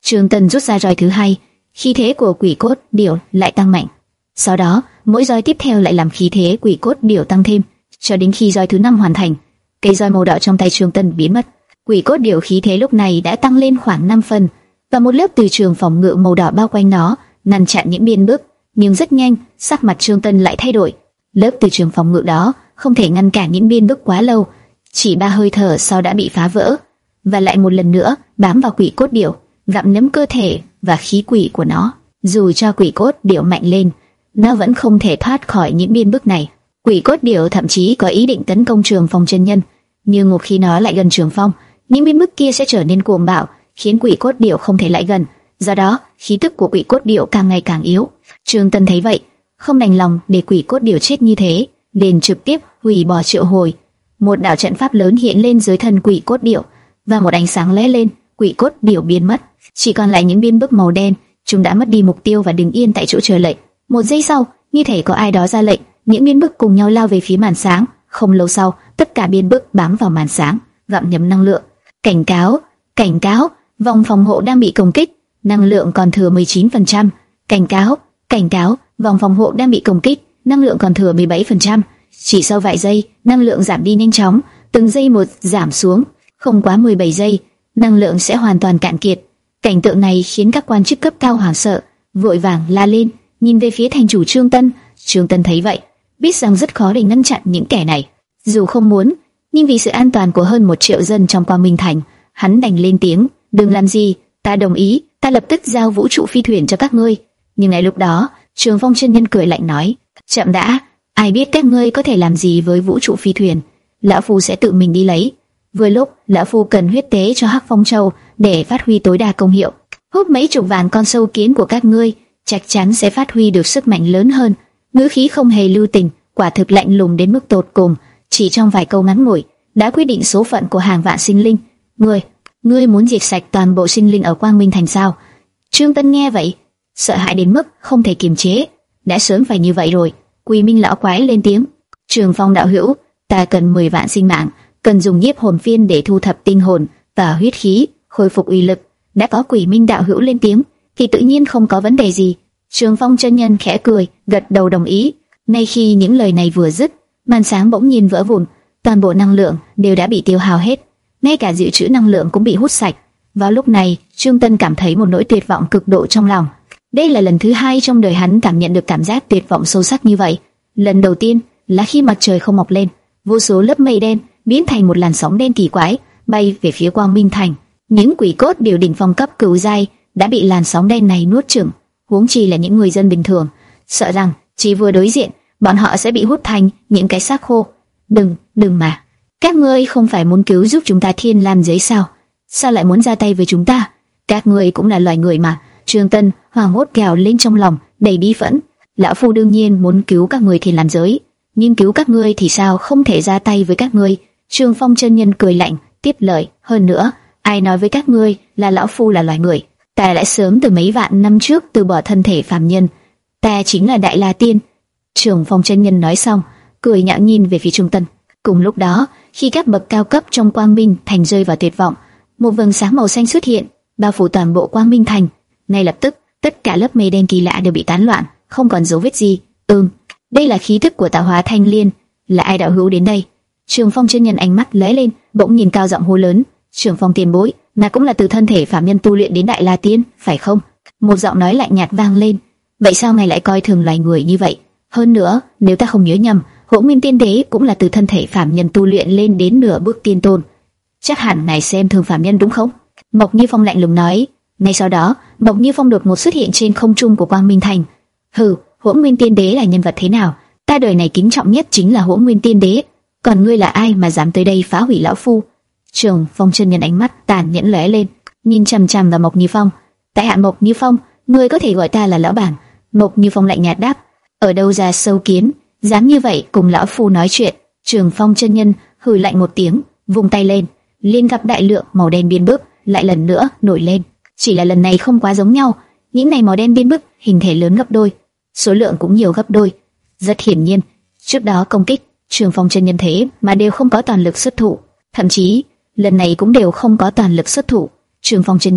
Trường Tần rút ra roi thứ hai, khí thế của quỷ cốt điểu lại tăng mạnh. Sau đó, mỗi roi tiếp theo lại làm khí thế quỷ cốt điểu tăng thêm, cho đến khi roi thứ năm hoàn thành, cây roi màu đỏ trong tay Trường Tần biến mất. Quỷ cốt điểu khí thế lúc này đã tăng lên khoảng năm phần, và một lớp từ trường phòng ngự màu đỏ bao quanh nó, ngăn chặn những biên bức. Nhưng rất nhanh, sắc mặt Trường Tần lại thay đổi. Lớp từ trường phòng ngự đó không thể ngăn cản những biên bức quá lâu, chỉ ba hơi thở sau đã bị phá vỡ, và lại một lần nữa bám vào quỷ cốt điểu, gặm nhấm cơ thể và khí quỷ của nó. Dù cho quỷ cốt điểu mạnh lên, nó vẫn không thể thoát khỏi những biên bức này. Quỷ cốt điểu thậm chí có ý định tấn công Trường Phong chân nhân, nhưng một khi nó lại gần Trường Phong, những biên bức kia sẽ trở nên cuồng bạo, khiến quỷ cốt điểu không thể lại gần. Do đó, khí tức của quỷ cốt điểu càng ngày càng yếu. Trường Tân thấy vậy, không đành lòng để quỷ cốt điểu chết như thế, liền trực tiếp hủy bỏ triệu hồi. Một đạo trận pháp lớn hiện lên dưới thân quỷ cốt điểu, và một ánh sáng lóe lên, quỷ cốt điểu biến mất, chỉ còn lại những biên bức màu đen. Chúng đã mất đi mục tiêu và đứng yên tại chỗ chờ lệnh. Một giây sau, như thể có ai đó ra lệnh, những biên bức cùng nhau lao về phía màn sáng. Không lâu sau, tất cả biên bức bám vào màn sáng, gặm nhấm năng lượng. Cảnh cáo, cảnh cáo, vòng phòng hộ đang bị công kích, năng lượng còn thừa mười chín phần trăm. Cảnh cáo, cảnh cáo, vòng phòng hộ đang bị công kích, năng lượng còn thừa mười bảy phần trăm. Chỉ sau vài giây, năng lượng giảm đi nhanh chóng, từng giây một giảm xuống, không quá mười bảy giây, năng lượng sẽ hoàn toàn cạn kiệt. Cảnh tượng này khiến các quan chức cấp cao hoảng sợ, vội vàng la lên, nhìn về phía thành chủ Trương Tân. Trương Tân thấy vậy, biết rằng rất khó để ngăn chặn những kẻ này. Dù không muốn, nhưng vì sự an toàn của hơn một triệu dân trong Quang Minh Thành, hắn đành lên tiếng, đừng làm gì, ta đồng ý, ta lập tức giao vũ trụ phi thuyền cho các ngươi. Nhưng ngay lúc đó, Trường Phong chân nhân cười lạnh nói, chậm đã, ai biết các ngươi có thể làm gì với vũ trụ phi thuyền, lão phu sẽ tự mình đi lấy. Vừa lúc lão phu cần huyết tế cho Hắc Phong Châu để phát huy tối đa công hiệu, hút mấy chục vạn con sâu kiến của các ngươi, chắc chắn sẽ phát huy được sức mạnh lớn hơn. Ngữ khí không hề lưu tình, quả thực lạnh lùng đến mức tột cùng, chỉ trong vài câu ngắn ngủi đã quyết định số phận của hàng vạn sinh linh. Ngươi, ngươi muốn diệt sạch toàn bộ sinh linh ở Quang Minh Thành sao? Trương Tân nghe vậy, sợ hãi đến mức không thể kiềm chế. Đã sớm phải như vậy rồi. Quỷ Minh lão quái lên tiếng, Trường Phong đạo hữu, ta cần mười vạn sinh mạng, cần dùng nhiếp hồn phiên để thu thập tinh hồn và huyết khí, khôi phục uy lực. Đã có Quỷ Minh đạo hữu lên tiếng, thì tự nhiên không có vấn đề gì. Trường Phong chân nhân khẽ cười, gật đầu đồng ý. Ngay khi những lời này vừa dứt, màn sáng bỗng nhiên vỡ vụn, toàn bộ năng lượng đều đã bị tiêu hao hết, ngay cả dự trữ năng lượng cũng bị hút sạch. Vào lúc này, Trương Tân cảm thấy một nỗi tuyệt vọng cực độ trong lòng. Đây là lần thứ hai trong đời hắn cảm nhận được cảm giác tuyệt vọng sâu sắc như vậy. Lần đầu tiên là khi mặt trời không mọc lên, vô số lớp mây đen biến thành một làn sóng đen kỳ quái bay về phía Quang Minh Thành. Những quỷ cốt điều đỉnh phong cấp cửu giai đã bị làn sóng đen này nuốt chửng, huống chi là những người dân bình thường, sợ rằng chỉ vừa đối diện, bọn họ sẽ bị hút thành những cái xác khô. Đừng, đừng mà, các ngươi không phải muốn cứu giúp chúng ta Thiên Lam giới sao? Sao lại muốn ra tay với chúng ta? Các ngươi cũng là loài người mà. Trương Tân hoảng hốt gào lên trong lòng, đầy bi phẫn. Lão phu đương nhiên muốn cứu các ngươi Thiên Lam giới, nhưng cứu các ngươi thì sao không thể ra tay với các ngươi? Trường Phong chân nhân cười lạnh, tiếp lời, hơn nữa, ai nói với các ngươi là lão phu là loài người? Ta đã sớm từ mấy vạn năm trước từ bỏ thân thể phàm nhân, ta chính là Đại La Tiên. Trường Phong chân nhân nói xong, cười nhạo nhìn về phía Trương Tân. Cùng lúc đó, khi các bậc cao cấp trong Quang Minh Thành rơi vào tuyệt vọng, một vầng sáng màu xanh xuất hiện, bao phủ toàn bộ Quang Minh Thành. Ngay lập tức, tất cả lớp mây đen kỳ lạ đều bị tán loạn, không còn dấu vết gì. Ừm, đây là khí thức của Tạo Hóa Thanh Liên. Là ai đạo hữu đến đây? Trường Phong chân nhân ánh mắt lóe lên, bỗng nhìn cao giọng hô lớn, Trường Phong tiền bối, ngài cũng là từ thân thể phàm nhân tu luyện đến Đại La Tiên, phải không? Một giọng nói lạnh nhạt vang lên. Vậy sao ngài lại coi thường loài người như vậy? Hơn nữa, nếu ta không nhớ nhầm, Hỗn Nguyên Tiên Đế cũng là từ thân thể phàm nhân tu luyện lên đến nửa bước tiên tôn. Chắc hẳn ngài xem thường phàm nhân đúng không? Mộc Như Phong lạnh lùng nói. Ngay sau đó, Mộc Như Phong đột ngột xuất hiện trên không trung của Quang Minh Thành. Hừ, Hỗn Nguyên Tiên Đế là nhân vật thế nào? Ta đời này kính trọng nhất chính là Hỗn Nguyên Tiên Đế. Còn ngươi là ai mà dám tới đây phá hủy lão phu? Trường Phong chân nhân ánh mắt tàn nhẫn lóe lên, nhìn chằm chằm vào Mộc Như Phong. Tại hạ Mộc Như Phong, ngươi có thể gọi ta là lão bản. Mộc Như Phong lạnh nhạt đáp. Ở đâu ra sâu kiến, dám như vậy cùng lão phu nói chuyện? Trường Phong chân nhân hừ lạnh một tiếng, vung tay lên, liền gặp đại lượng màu đen biên bức lại lần nữa nổi lên. Chỉ là lần này không quá giống nhau, những này màu đen biên bức hình thể lớn gấp đôi, số lượng cũng nhiều gấp đôi. Rất hiển nhiên, trước đó công kích Trường Phong chân nhân thế mà đều không có toàn lực xuất thủ, thậm chí lần này cũng đều không có toàn lực xuất thủ. Trường Phong chân nhân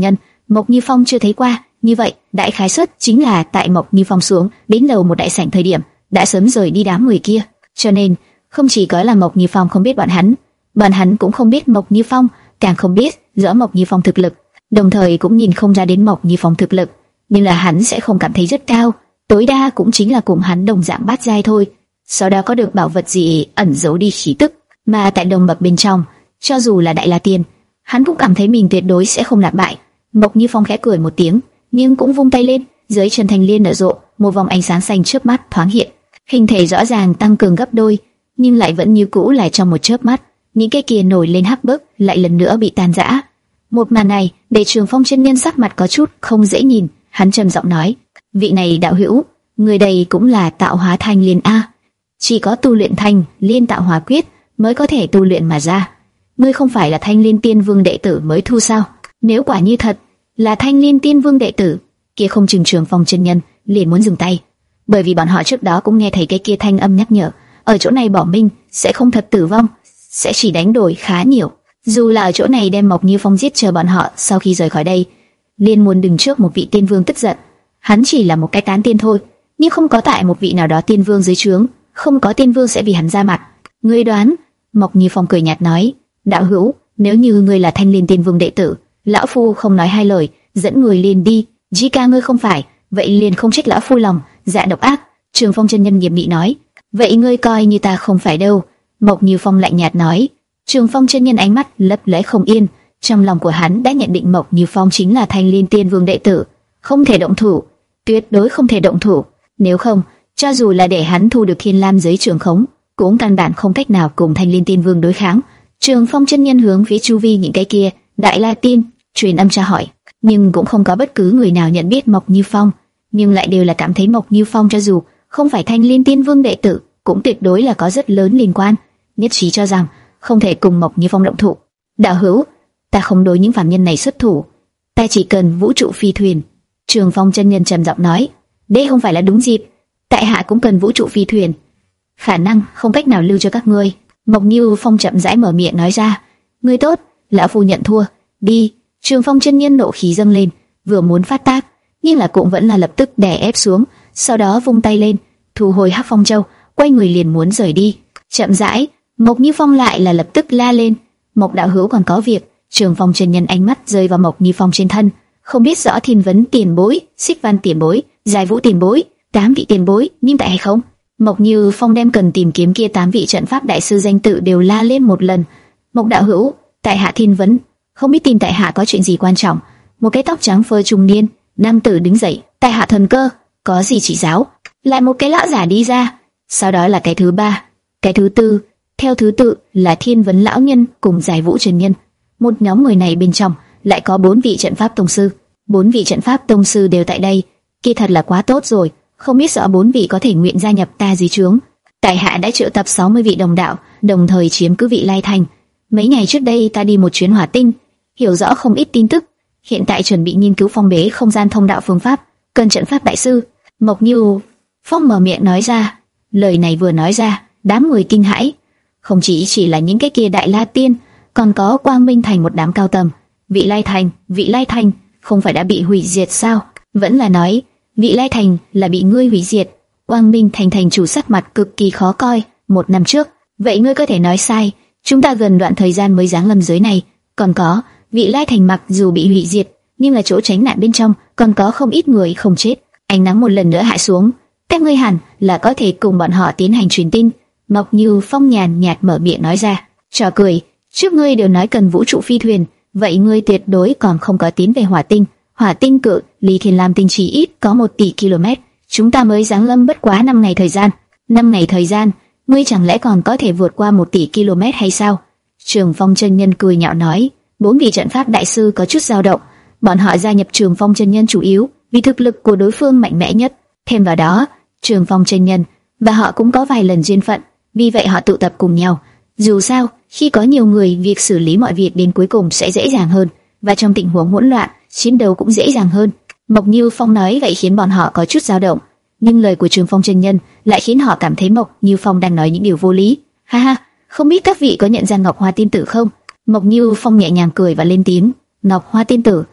Mộc Như Phong chưa thấy qua. Như vậy, đại khái suất chính là tại Mộc Như Phong xuống đến lầu một đại sảnh thời điểm đã sớm rời đi đám người kia. Cho nên, không chỉ có là Mộc Như Phong không biết bọn hắn, bọn hắn cũng không biết Mộc Như Phong, càng không biết rõ Mộc Như Phong thực lực, đồng thời cũng nhìn không ra đến Mộc Như Phong thực lực, nhưng là hắn sẽ không cảm thấy rất cao, tối đa cũng chính là cùng hắn đồng dạng bát giai thôi. Sau đó có được bảo vật gì ẩn giấu đi khí tức, mà tại đồng bậc bên trong, cho dù là Đại La Tiên, hắn cũng cảm thấy mình tuyệt đối sẽ không lạc bại. Mộc Như Phong khẽ cười một tiếng, nhưng cũng vung tay lên, dưới chân thanh liên nở rộ, một vòng ánh sáng xanh chớp mắt thoáng hiện, hình thể rõ ràng tăng cường gấp đôi, nhưng lại vẫn như cũ là trong một chớp mắt, những cái kia nổi lên hắc bức lại lần nữa bị tan rã. Một màn này để Trường Phong chân nhân sắc mặt có chút không dễ nhìn, hắn trầm giọng nói: vị này đạo hữu, người đây cũng là tạo hóa thanh liên a, chỉ có tu luyện thanh liên tạo hóa quyết mới có thể tu luyện mà ra. Ngươi không phải là Thanh Liên Tiên Vương đệ tử mới thu sao? Nếu quả như thật là Thanh Liên Tiên Vương đệ tử, kia không chừng Trường Phong chân nhân liền muốn dừng tay, bởi vì bọn họ trước đó cũng nghe thấy cái kia thanh âm nhắc nhở, ở chỗ này bỏ mình sẽ không thật tử vong, sẽ chỉ đánh đổi khá nhiều. Dù là ở chỗ này đem Mộc Như Phong giết chờ bọn họ sau khi rời khỏi đây, liền muốn đứng trước một vị tiên vương tức giận. Hắn chỉ là một cái tán tiên thôi, nhưng không có tại một vị nào đó tiên vương dưới trướng, không có tiên vương sẽ vì hắn ra mặt. Ngươi đoán? Mộc Như Phong cười nhạt nói: đạo hữu, nếu như ngươi là Thanh Liên Tiên Vương đệ tử, lão phu không nói hai lời, dẫn người liền đi. Chỉ ca ngươi không phải, vậy liền không trách lão phu lòng dạ độc ác. Trường Phong chân nhân nghiêm nghị nói: vậy ngươi coi như ta không phải đâu. Mộc Như Phong lạnh nhạt nói. Trường Phong chân nhân ánh mắt lấp lóe không yên, trong lòng của hắn đã nhận định Mộc Như Phong chính là Thanh Liên Tiên Vương đệ tử, không thể động thủ, tuyệt đối không thể động thủ. Nếu không, cho dù là để hắn thu được Thiên Lam giới trường khống, cũng căn bản không cách nào cùng Thanh Liên Tiên Vương đối kháng. Trường Phong chân nhân hướng phía chu vi những cái kia Đại La Tiên truyền âm tra hỏi, nhưng cũng không có bất cứ người nào nhận biết Mộc Như Phong, nhưng lại đều là cảm thấy Mộc Như Phong cho dù không phải Thanh Liên Tiên Vương đệ tử, cũng tuyệt đối là có rất lớn liên quan, nhất trí cho rằng không thể cùng Mộc Như Phong động thủ. Đạo hữu, ta không đối những phạm nhân này xuất thủ, ta chỉ cần vũ trụ phi thuyền. Trường Phong chân nhân trầm giọng nói, đây không phải là đúng dịp, tại hạ cũng cần vũ trụ phi thuyền, khả năng không cách nào lưu cho các ngươi. Mộc Như Phong chậm rãi mở miệng nói ra, ngươi tốt, lão phu nhận thua, đi. Trường Phong chân nhân nộ khí dâng lên, vừa muốn phát tác, nhưng là cũng vẫn là lập tức đè ép xuống, sau đó vung tay lên, thu hồi Hắc Phong Châu, quay người liền muốn rời đi. Chậm rãi, Mộc Như Phong lại là lập tức la lên, Mộc đạo hữu còn có việc. Trường Phong chân nhân ánh mắt rơi vào Mộc Như Phong trên thân, không biết rõ Thiên Vấn tiền bối, Xích Văn tiền bối, Giải Vũ tiền bối, tám vị tiền bối, nhưng tại hay không? Mộc Như Phong đem cần tìm kiếm kia tám vị trận pháp đại sư danh tự đều la lên một lần. Mộc đạo hữu, tại hạ Thiên Vấn, không biết tìm tại hạ có chuyện gì quan trọng. Một cái tóc trắng phơ trung niên nam tử đứng dậy, tại hạ Thần Cơ, có gì chỉ giáo? Lại một cái lão giả đi ra, sau đó là cái thứ ba, cái thứ tư, theo thứ tự là Thiên Vấn lão nhân cùng Giải Vũ chân nhân. Một nhóm người này bên trong lại có bốn vị trận pháp tông sư, bốn vị trận pháp tông sư đều tại đây, kia thật là quá tốt rồi. Không biết rõ bốn vị có thể nguyện gia nhập ta dưới trướng. Tại hạ đã triệu tập sáu mươi vị đồng đạo, đồng thời chiếm cứ vị Lai Thành. Mấy ngày trước đây ta đi một chuyến Hỏa Tinh, hiểu rõ không ít tin tức. Hiện tại chuẩn bị nghiên cứu phong bế không gian thông đạo phương pháp, cần trận pháp đại sư. Mộc Như Phong mở miệng nói ra. Lời này vừa nói ra, đám người kinh hãi. Không chỉ chỉ là những cái kia Đại La Tiên, còn có Quang Minh Thành một đám cao tầng. Vị Lai Thành, vị Lai Thành, không phải đã bị hủy diệt sao? Vẫn là nói Vị Lai Thành là bị ngươi hủy diệt. Quang Minh Thành thành chủ sắc mặt cực kỳ khó coi. Một năm trước, vậy ngươi có thể nói sai. Chúng ta gần đoạn thời gian mới giáng lâm giới này. Còn có, Vị Lai Thành mặc dù bị hủy diệt, nhưng là chỗ tránh nạn bên trong còn có không ít người không chết. Ánh nắng một lần nữa hạ xuống, các ngươi hẳn là có thể cùng bọn họ tiến hành truyền tin. Mộc Như Phong nhàn nhạt mở miệng nói ra, trò cười. Trước ngươi đều nói cần vũ trụ phi thuyền, vậy ngươi tuyệt đối còn không có tiến về Hỏa Tinh. Hỏa Tinh cự ly Thiên Lam Tinh chỉ ít có một tỷ km, chúng ta mới giáng lâm bất quá năm ngày thời gian. Năm ngày thời gian, ngươi chẳng lẽ còn có thể vượt qua một tỷ km hay sao? Trường Phong chân nhân cười nhạo nói. Bốn vị trận pháp đại sư có chút dao động, bọn họ gia nhập Trường Phong chân nhân chủ yếu vì thực lực của đối phương mạnh mẽ nhất. Thêm vào đó, Trường Phong chân nhân và họ cũng có vài lần duyên phận, vì vậy họ tụ tập cùng nhau. Dù sao, khi có nhiều người, việc xử lý mọi việc đến cuối cùng sẽ dễ dàng hơn, và trong tình huống hỗn loạn, chiến đấu cũng dễ dàng hơn. Mộc Như Phong nói vậy khiến bọn họ có chút dao động, nhưng lời của Trường Phong chân nhân lại khiến họ cảm thấy Mộc Như Phong đang nói những điều vô lý. Ha ha, không biết các vị có nhận ra Ngọc Hoa tiên tử không? Mộc Như Phong nhẹ nhàng cười và lên tiếng. Ngọc Hoa tiên tử,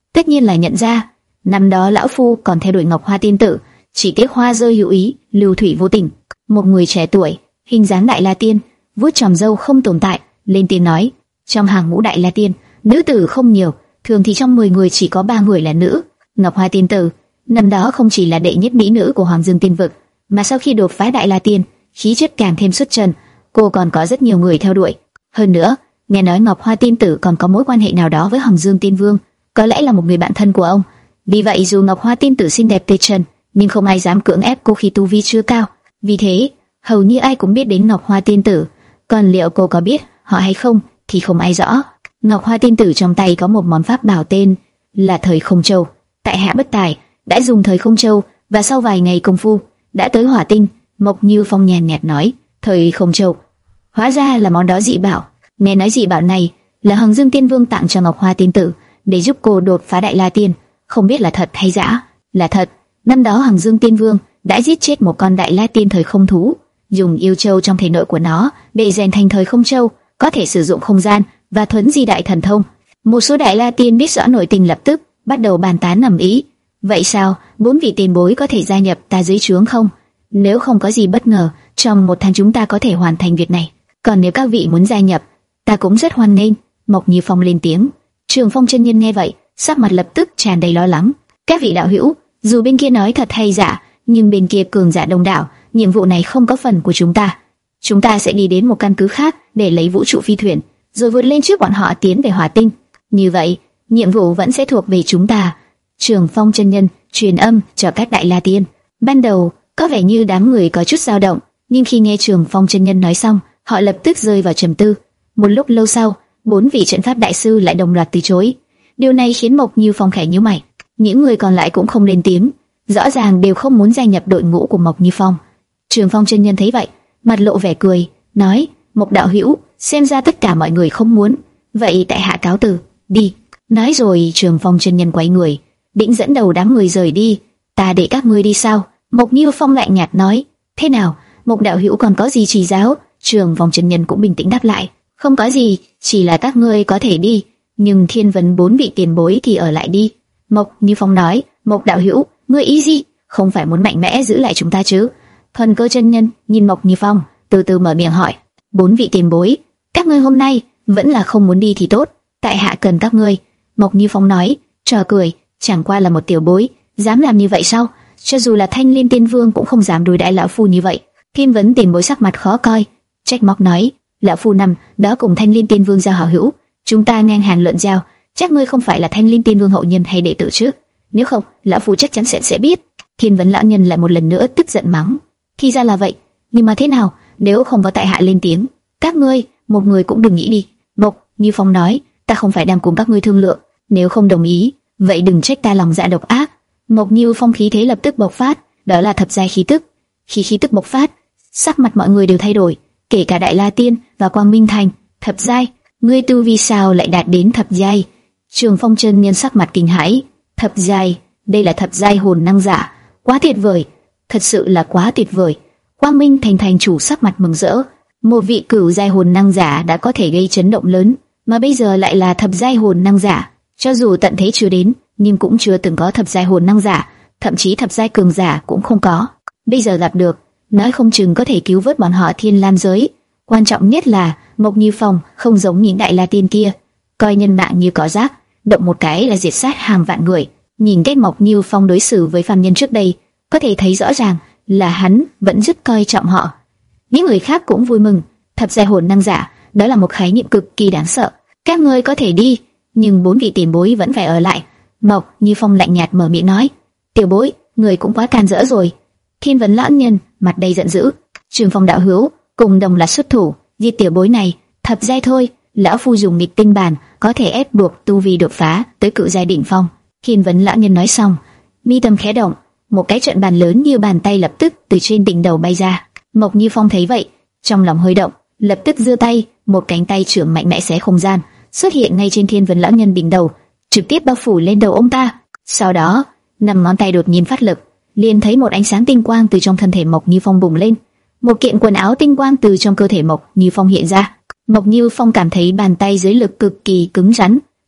tất nhiên là nhận ra. Năm đó lão phu còn theo đuổi Ngọc Hoa tiên tử, chỉ tiếc hoa rơi hữu ý, lưu thủy vô tình. Một người trẻ tuổi, hình dáng đại la tiên, vuốt tròm râu không tồn tại, lên tiếng nói: trong hàng ngũ đại la tiên, nữ tử không nhiều, thường thì trong mười người chỉ có ba người là nữ. Ngọc Hoa tiên tử năm đó không chỉ là đệ nhất mỹ nữ của Hoàng Dương Tiên vực, mà sau khi đột phá đại la tiên, khí chất càng thêm xuất trần, cô còn có rất nhiều người theo đuổi. Hơn nữa, nghe nói Ngọc Hoa tiên tử còn có mối quan hệ nào đó với Hoàng Dương Tiên vương, có lẽ là một người bạn thân của ông. Vì vậy dù Ngọc Hoa tiên tử xinh đẹp tuyệt trần, nhưng không ai dám cưỡng ép cô khi tu vi chưa cao. Vì thế, hầu như ai cũng biết đến Ngọc Hoa tiên tử, còn liệu cô có biết họ hay không thì không ai rõ. Ngọc Hoa tiên tử trong tay có một món pháp bảo tên là Thời Không Châu. Tại hạ bất tài đã dùng Thời Không Châu, và sau vài ngày công phu đã tới Hỏa Tinh. Mộc Như Phong nhàn nhạt nói: Thời Không Châu, hóa ra là món đó dị bảo. Nghe nói dị bảo này là Hoàng Dương Tiên vương tặng cho Ngọc Hoa tiên tử để giúp cô đột phá đại la tiên, không biết là thật hay giả. Là thật. Năm đó Hoàng Dương Tiên vương đã giết chết một con đại la tiên thời không thú, dùng yêu châu trong thể nội của nó để rèn thành Thời Không Châu, có thể sử dụng không gian và thuấn di đại thần thông. Một số đại la tiên biết rõ nội tình lập tức bắt đầu bàn tán ầm ĩ. Vậy sao bốn vị tiền bối có thể gia nhập ta dưới trướng không? Nếu không có gì bất ngờ, trong một tháng chúng ta có thể hoàn thành việc này. Còn nếu các vị muốn gia nhập, ta cũng rất hoan nghênh. Mộc Như Phong lên tiếng. Trường Phong chân nhân nghe vậy, sắc mặt lập tức tràn đầy lo lắng. Các vị đạo hữu, dù bên kia nói thật hay giả, nhưng bên kia cường giả đông đảo, nhiệm vụ này không có phần của chúng ta. Chúng ta sẽ đi đến một căn cứ khác để lấy vũ trụ phi thuyền, rồi vượt lên trước bọn họ tiến về Hỏa Tinh. Như vậy, nhiệm vụ vẫn sẽ thuộc về chúng ta. Trường Phong chân nhân truyền âm cho các đại la tiên. Ban đầu có vẻ như đám người có chút dao động, nhưng khi nghe Trường Phong chân nhân nói xong, họ lập tức rơi vào trầm tư. Một lúc lâu sau, bốn vị trận pháp đại sư lại đồng loạt từ chối. Điều này khiến Mộc Như Phong khẽ nhíu mày. Những người còn lại cũng không lên tiếng, rõ ràng đều không muốn gia nhập đội ngũ của Mộc Như Phong. Trường Phong chân nhân thấy vậy, mặt lộ vẻ cười, nói: Mộc đạo hữu, xem ra tất cả mọi người không muốn, vậy tại hạ cáo từ, đi. Nói rồi Trường Phong chân nhân quay người, định dẫn đầu đám người rời đi. Ta để các ngươi đi sao? Mộc Như Phong lạnh nhạt nói. Thế nào, Mộc đạo hữu còn có gì chỉ giáo? Trường Phong chân nhân cũng bình tĩnh đáp lại. Không có gì, chỉ là các ngươi có thể đi, nhưng thiên vấn bốn vị tiền bối thì ở lại đi. Mộc Như Phong nói. Mộc đạo hữu, ngươi ý gì? Không phải muốn mạnh mẽ giữ lại chúng ta chứ? Thần Cơ chân nhân nhìn Mộc Như Phong, từ từ mở miệng hỏi: bốn vị tiền bối, các ngươi hôm nay vẫn là không muốn đi thì tốt, tại hạ cần các ngươi. Mộc Như Phong nói, trò cười, chẳng qua là một tiểu bối, dám làm như vậy sao? Cho dù là Thanh Liên Tiên Vương cũng không dám đối đãi lão phu như vậy. Thiên Vấn tiền bối sắc mặt khó coi, trách móc nói: lão phu năm đó cùng Thanh Liên Tiên Vương giao hảo hữu, chúng ta ngang hàng luận giao, chắc ngươi không phải là Thanh Liên Tiên Vương hậu nhân hay đệ tử chứ? Nếu không, lão phu chắc chắn sẽ sẽ biết. Thiên Vấn lão nhân lại một lần nữa tức giận mắng: thì ra là vậy, nhưng mà thế nào? Nếu không có tại hạ lên tiếng, các ngươi một người cũng đừng nghĩ đi. Mộc Như Phong nói: ta không phải đang cùng các ngươi thương lượng, nếu không đồng ý, vậy đừng trách ta lòng dạ độc ác. Mộc Như Phong khí thế lập tức bộc phát, đó là thập giai khí tức. Khi khí tức bộc phát, sắc mặt mọi người đều thay đổi, kể cả Đại La Tiên và Quang Minh Thành. Thập giai, ngươi tu vì sao lại đạt đến thập giai? Trường Phong chân nhân sắc mặt kinh hãi. Thập giai, đây là thập giai hồn năng giả, quá tuyệt vời, thật sự là quá tuyệt vời. Quang Minh Thành thành chủ sắc mặt mừng rỡ, một vị cửu giai hồn năng giả đã có thể gây chấn động lớn, mà bây giờ lại là thập giai hồn năng giả. Cho dù tận thế chưa đến, nhưng cũng chưa từng có thập giai hồn năng giả, thậm chí thập giai cường giả cũng không có. Bây giờ gặp được, nói không chừng có thể cứu vớt bọn họ Thiên Lam giới. Quan trọng nhất là Mộc Như Phong không giống những Đại La Tiên kia, coi nhân mạng như cỏ rác, động một cái là diệt sát hàng vạn người. Nhìn cách Mộc Như Phong đối xử với phàm nhân trước đây, có thể thấy rõ ràng là hắn vẫn rất coi trọng họ. Những người khác cũng vui mừng. Thập giai hồn năng giả, đó là một khái niệm cực kỳ đáng sợ. Các ngươi có thể đi, nhưng bốn vị tiền bối vẫn phải ở lại. Mộc Như Phong lạnh nhạt mở miệng nói: tiểu bối, người cũng quá can dỡ rồi. Thiên Vấn lão nhân mặt đầy giận dữ: Trường Phong đạo hữu, cùng đồng là xuất thủ, giết tiểu bối này. Thập giai thôi, lão phu dùng nghịch tinh bản có thể ép buộc tu vi đột phá tới cự giai đỉnh phong. Thiên Vấn lão nhân nói xong, mi tâm khẽ động, một cái trận bàn lớn như bàn tay lập tức từ trên đỉnh đầu bay ra. Mộc Như Phong thấy vậy, trong lòng hơi động, lập tức giơ tay, một cánh tay trưởng mạnh mẽ xé không gian, xuất hiện ngay trên Thiên Vấn lão nhân đỉnh đầu, trực tiếp bao phủ lên đầu ông ta. Sau đó, năm ngón tay đột nhiên phát lực, liền thấy một ánh sáng tinh quang từ trong thân thể Mộc Như Phong bùng lên, một kiện quần áo tinh quang từ trong cơ thể Mộc Như Phong hiện ra. Mộc Như Phong cảm thấy bàn tay dưới lực cực kỳ cứng rắn,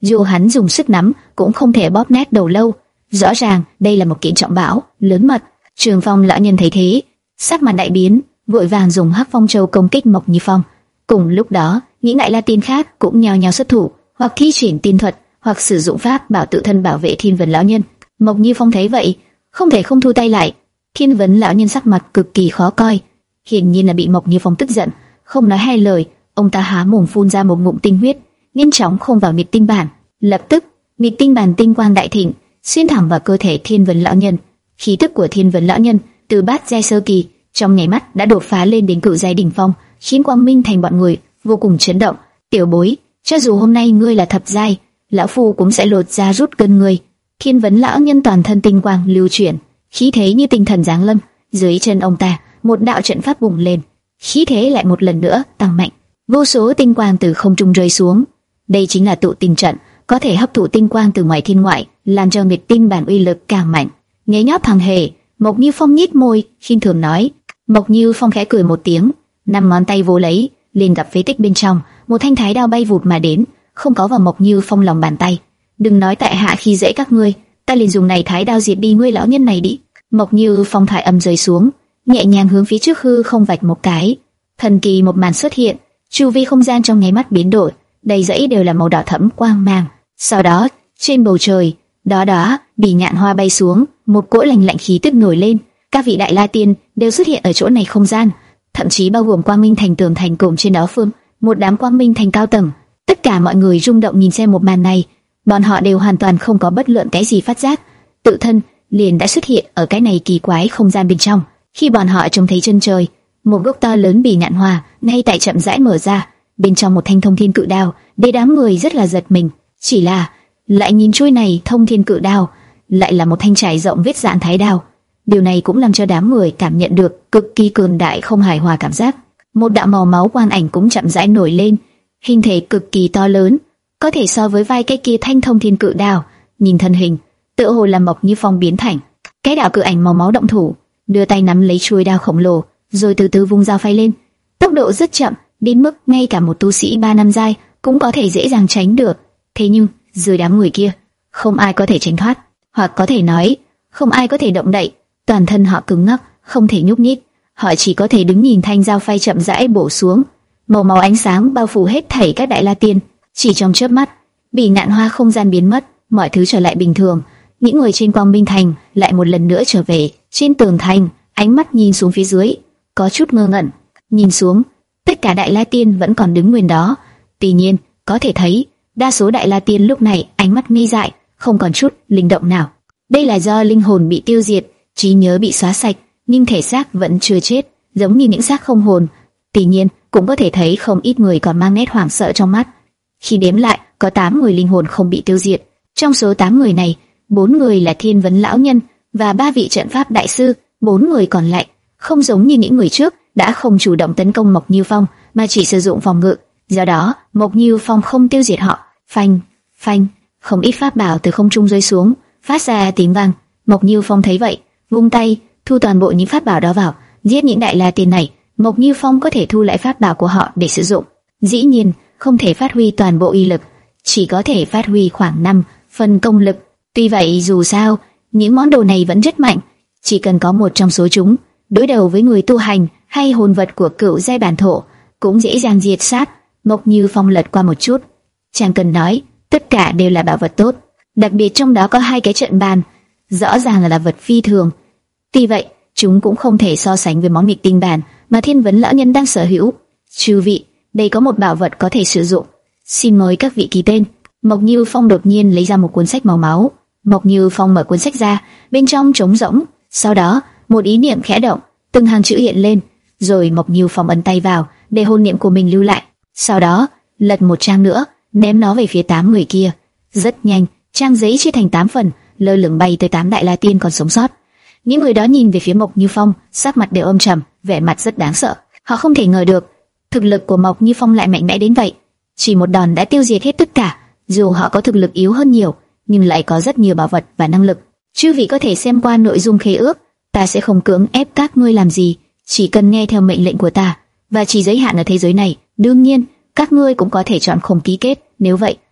dù hắn dùng sức nắm cũng không thể bóp nát đầu lâu. Rõ ràng đây là một kiện trọng bảo lớn mật. Trường Phong lão nhân thấy thế, sắc mặt đại biến, vội vàng dùng Hắc Phong Châu công kích Mộc Như Phong. Cùng lúc đó, những đại la tiên khác cũng nhao nhao xuất thủ, hoặc thi triển tiên thuật, hoặc sử dụng pháp bảo tự thân bảo vệ Thiên Vấn lão nhân. Mộc Như Phong thấy vậy, không thể không thu tay lại. Thiên Vấn lão nhân sắc mặt cực kỳ khó coi, hiển nhiên là bị Mộc Như Phong tức giận, không nói hai lời, ông ta há mồm phun ra một ngụm tinh huyết, nhanh chóng không vào Mịch Tinh Bản. Lập tức, Mịch Tinh Bản tinh quang đại thịnh, xuyên thẳng vào cơ thể Thiên Vấn lão nhân. Khí tức của Thiên Vấn lão nhân từ bát giai sơ kỳ trong nháy mắt đã đột phá lên đến cửu giai đỉnh phong, khiến Quang Minh Thành bọn người vô cùng chấn động. Tiểu bối, cho dù hôm nay ngươi là thập giai, lão phu cũng sẽ lột da rút gân ngươi. Thiên Vấn lão nhân toàn thân tinh quang lưu chuyển, khí thế như tinh thần giáng lâm. Dưới chân ông ta, một đạo trận pháp bùng lên, khí thế lại một lần nữa tăng mạnh. Vô số tinh quang từ không trung rơi xuống. Đây chính là tụ tinh trận, có thể hấp thụ tinh quang từ ngoài thiên ngoại, làm cho Mịch Tinh Bản uy lực càng mạnh. Nhớ nhót thằng hề, Mộc Như Phong nhếch môi, khinh thường nói. Mộc Như Phong khẽ cười một tiếng, năm ngón tay vồ lấy, liền gặp phế tích bên trong, một thanh thái đao bay vụt mà đến, không có vào Mộc Như Phong lòng bàn tay. Đừng nói tại hạ khi dễ các ngươi, ta liền dùng này thái đao diệt đi ngươi lão nhân này đi. Mộc Như Phong thoại âm rơi xuống, nhẹ nhàng hướng phía trước hư không vạch một cái, thần kỳ một màn xuất hiện, chu vi không gian trong nháy mắt biến đổi, đầy dãy đều là màu đỏ thẫm quang mang. Sau đó, trên bầu trời, đó đó, bỉ ngạn hoa bay xuống, một cỗ lạnh lạnh khí tức nổi lên. Các vị đại la tiên đều xuất hiện ở chỗ này không gian, thậm chí bao gồm Quang Minh Thành tường thành cùng trên đó phương, một đám Quang Minh Thành cao tầng. Tất cả mọi người rung động nhìn xem một màn này, bọn họ đều hoàn toàn không có bất luận cái gì phát giác, tự thân liền đã xuất hiện ở cái này kỳ quái không gian bên trong. Khi bọn họ trông thấy chân trời, một gốc to lớn bỉ ngạn hoa ngay tại chậm rãi mở ra, bên trong một thanh thông thiên cự đao, để đám người rất là giật mình. Chỉ là lại nhìn chuôi này thông thiên cự đao, lại là một thanh trải rộng vết dạn thái đao. Điều này cũng làm cho đám người cảm nhận được cực kỳ cường đại không hài hòa cảm giác. Một đạo màu máu quang ảnh cũng chậm rãi nổi lên, hình thể cực kỳ to lớn, có thể so với vai cái kia thanh thông thiên cự đao. Nhìn thân hình, tựa hồ là Mộc Như Phong biến thành. Cái đạo cự ảnh màu máu động thủ, đưa tay nắm lấy chuôi đao khổng lồ, rồi từ từ vung dao phay lên. Tốc độ rất chậm, đến mức ngay cả một tu sĩ ba năm giai cũng có thể dễ dàng tránh được. Thế nhưng dưới đám người kia, không ai có thể tránh thoát, hoặc có thể nói, không ai có thể động đậy. Toàn thân họ cứng ngắc, không thể nhúc nhích. Họ chỉ có thể đứng nhìn thanh dao phay chậm rãi bổ xuống. Màu máu ánh sáng bao phủ hết thảy các đại la tiên. Chỉ trong chớp mắt, bỉ ngạn hoa không gian biến mất, mọi thứ trở lại bình thường. Những người trên Quang Minh Thành lại một lần nữa trở về. Trên tường thành, ánh mắt nhìn xuống phía dưới, có chút ngơ ngẩn. Nhìn xuống, tất cả đại la tiên vẫn còn đứng nguyên đó. Tuy nhiên, có thể thấy, đa số đại la tiên lúc này ánh mắt ngây dại, không còn chút linh động nào. Đây là do linh hồn bị tiêu diệt, trí nhớ bị xóa sạch, nhưng thể xác vẫn chưa chết, giống như những xác không hồn. Tuy nhiên, cũng có thể thấy không ít người còn mang nét hoảng sợ trong mắt. Khi đếm lại, có tám người linh hồn không bị tiêu diệt. Trong số tám người này, bốn người là Thiên Vấn lão nhân và ba vị trận pháp đại sư. Bốn người còn lại, không giống như những người trước, đã không chủ động tấn công Mộc Như Phong, mà chỉ sử dụng phòng ngự. Do đó, Mộc Như Phong không tiêu diệt họ. Phanh, phanh, không ít pháp bảo từ không trung rơi xuống, phát ra tiếng vang. Mộc Như Phong thấy vậy, vung tay, thu toàn bộ những pháp bảo đó vào, giết những đại la tiên này. Mộc Như Phong có thể thu lại pháp bảo của họ để sử dụng. Dĩ nhiên, không thể phát huy toàn bộ uy lực, chỉ có thể phát huy khoảng năm phần công lực. Tuy vậy dù sao, những món đồ này vẫn rất mạnh, chỉ cần có một trong số chúng đối đầu với người tu hành hay hồn vật của cửu giai bản thổ, cũng dễ dàng diệt sát. Mộc Như Phong lật qua một chút, chẳng cần nói, tất cả đều là bảo vật tốt, đặc biệt trong đó có hai cái trận bàn, rõ ràng là, là vật phi thường. Tuy vậy, chúng cũng không thể so sánh với món Mịch Tinh Bản mà Thiên Vấn lão nhân đang sở hữu. Chư vị, đây có một bảo vật có thể sử dụng, xin mời các vị ký tên. Mộc Như Phong đột nhiên lấy ra một cuốn sách màu máu. Mộc Như Phong mở cuốn sách ra, bên trong trống rỗng. Sau đó, một ý niệm khẽ động, từng hàng chữ hiện lên, rồi Mộc Như Phong ấn tay vào để hồn niệm của mình lưu lại. Sau đó, lật một trang nữa, ném nó về phía tám người kia. Rất nhanh, trang giấy chia thành tám phần, lơ lửng bay tới tám đại la tiên còn sống sót. Những người đó nhìn về phía Mộc Như Phong, sắc mặt đều âm trầm, vẻ mặt rất đáng sợ. Họ không thể ngờ được thực lực của Mộc Như Phong lại mạnh mẽ đến vậy, chỉ một đòn đã tiêu diệt hết tất cả. Dù họ có thực lực yếu hơn nhiều, nhưng lại có rất nhiều bảo vật và năng lực. Chư vị có thể xem qua nội dung khế ước, ta sẽ không cưỡng ép các ngươi làm gì, chỉ cần nghe theo mệnh lệnh của ta, và chỉ giới hạn ở thế giới này. Đương nhiên, các ngươi cũng có thể chọn không ký kết, nếu vậy,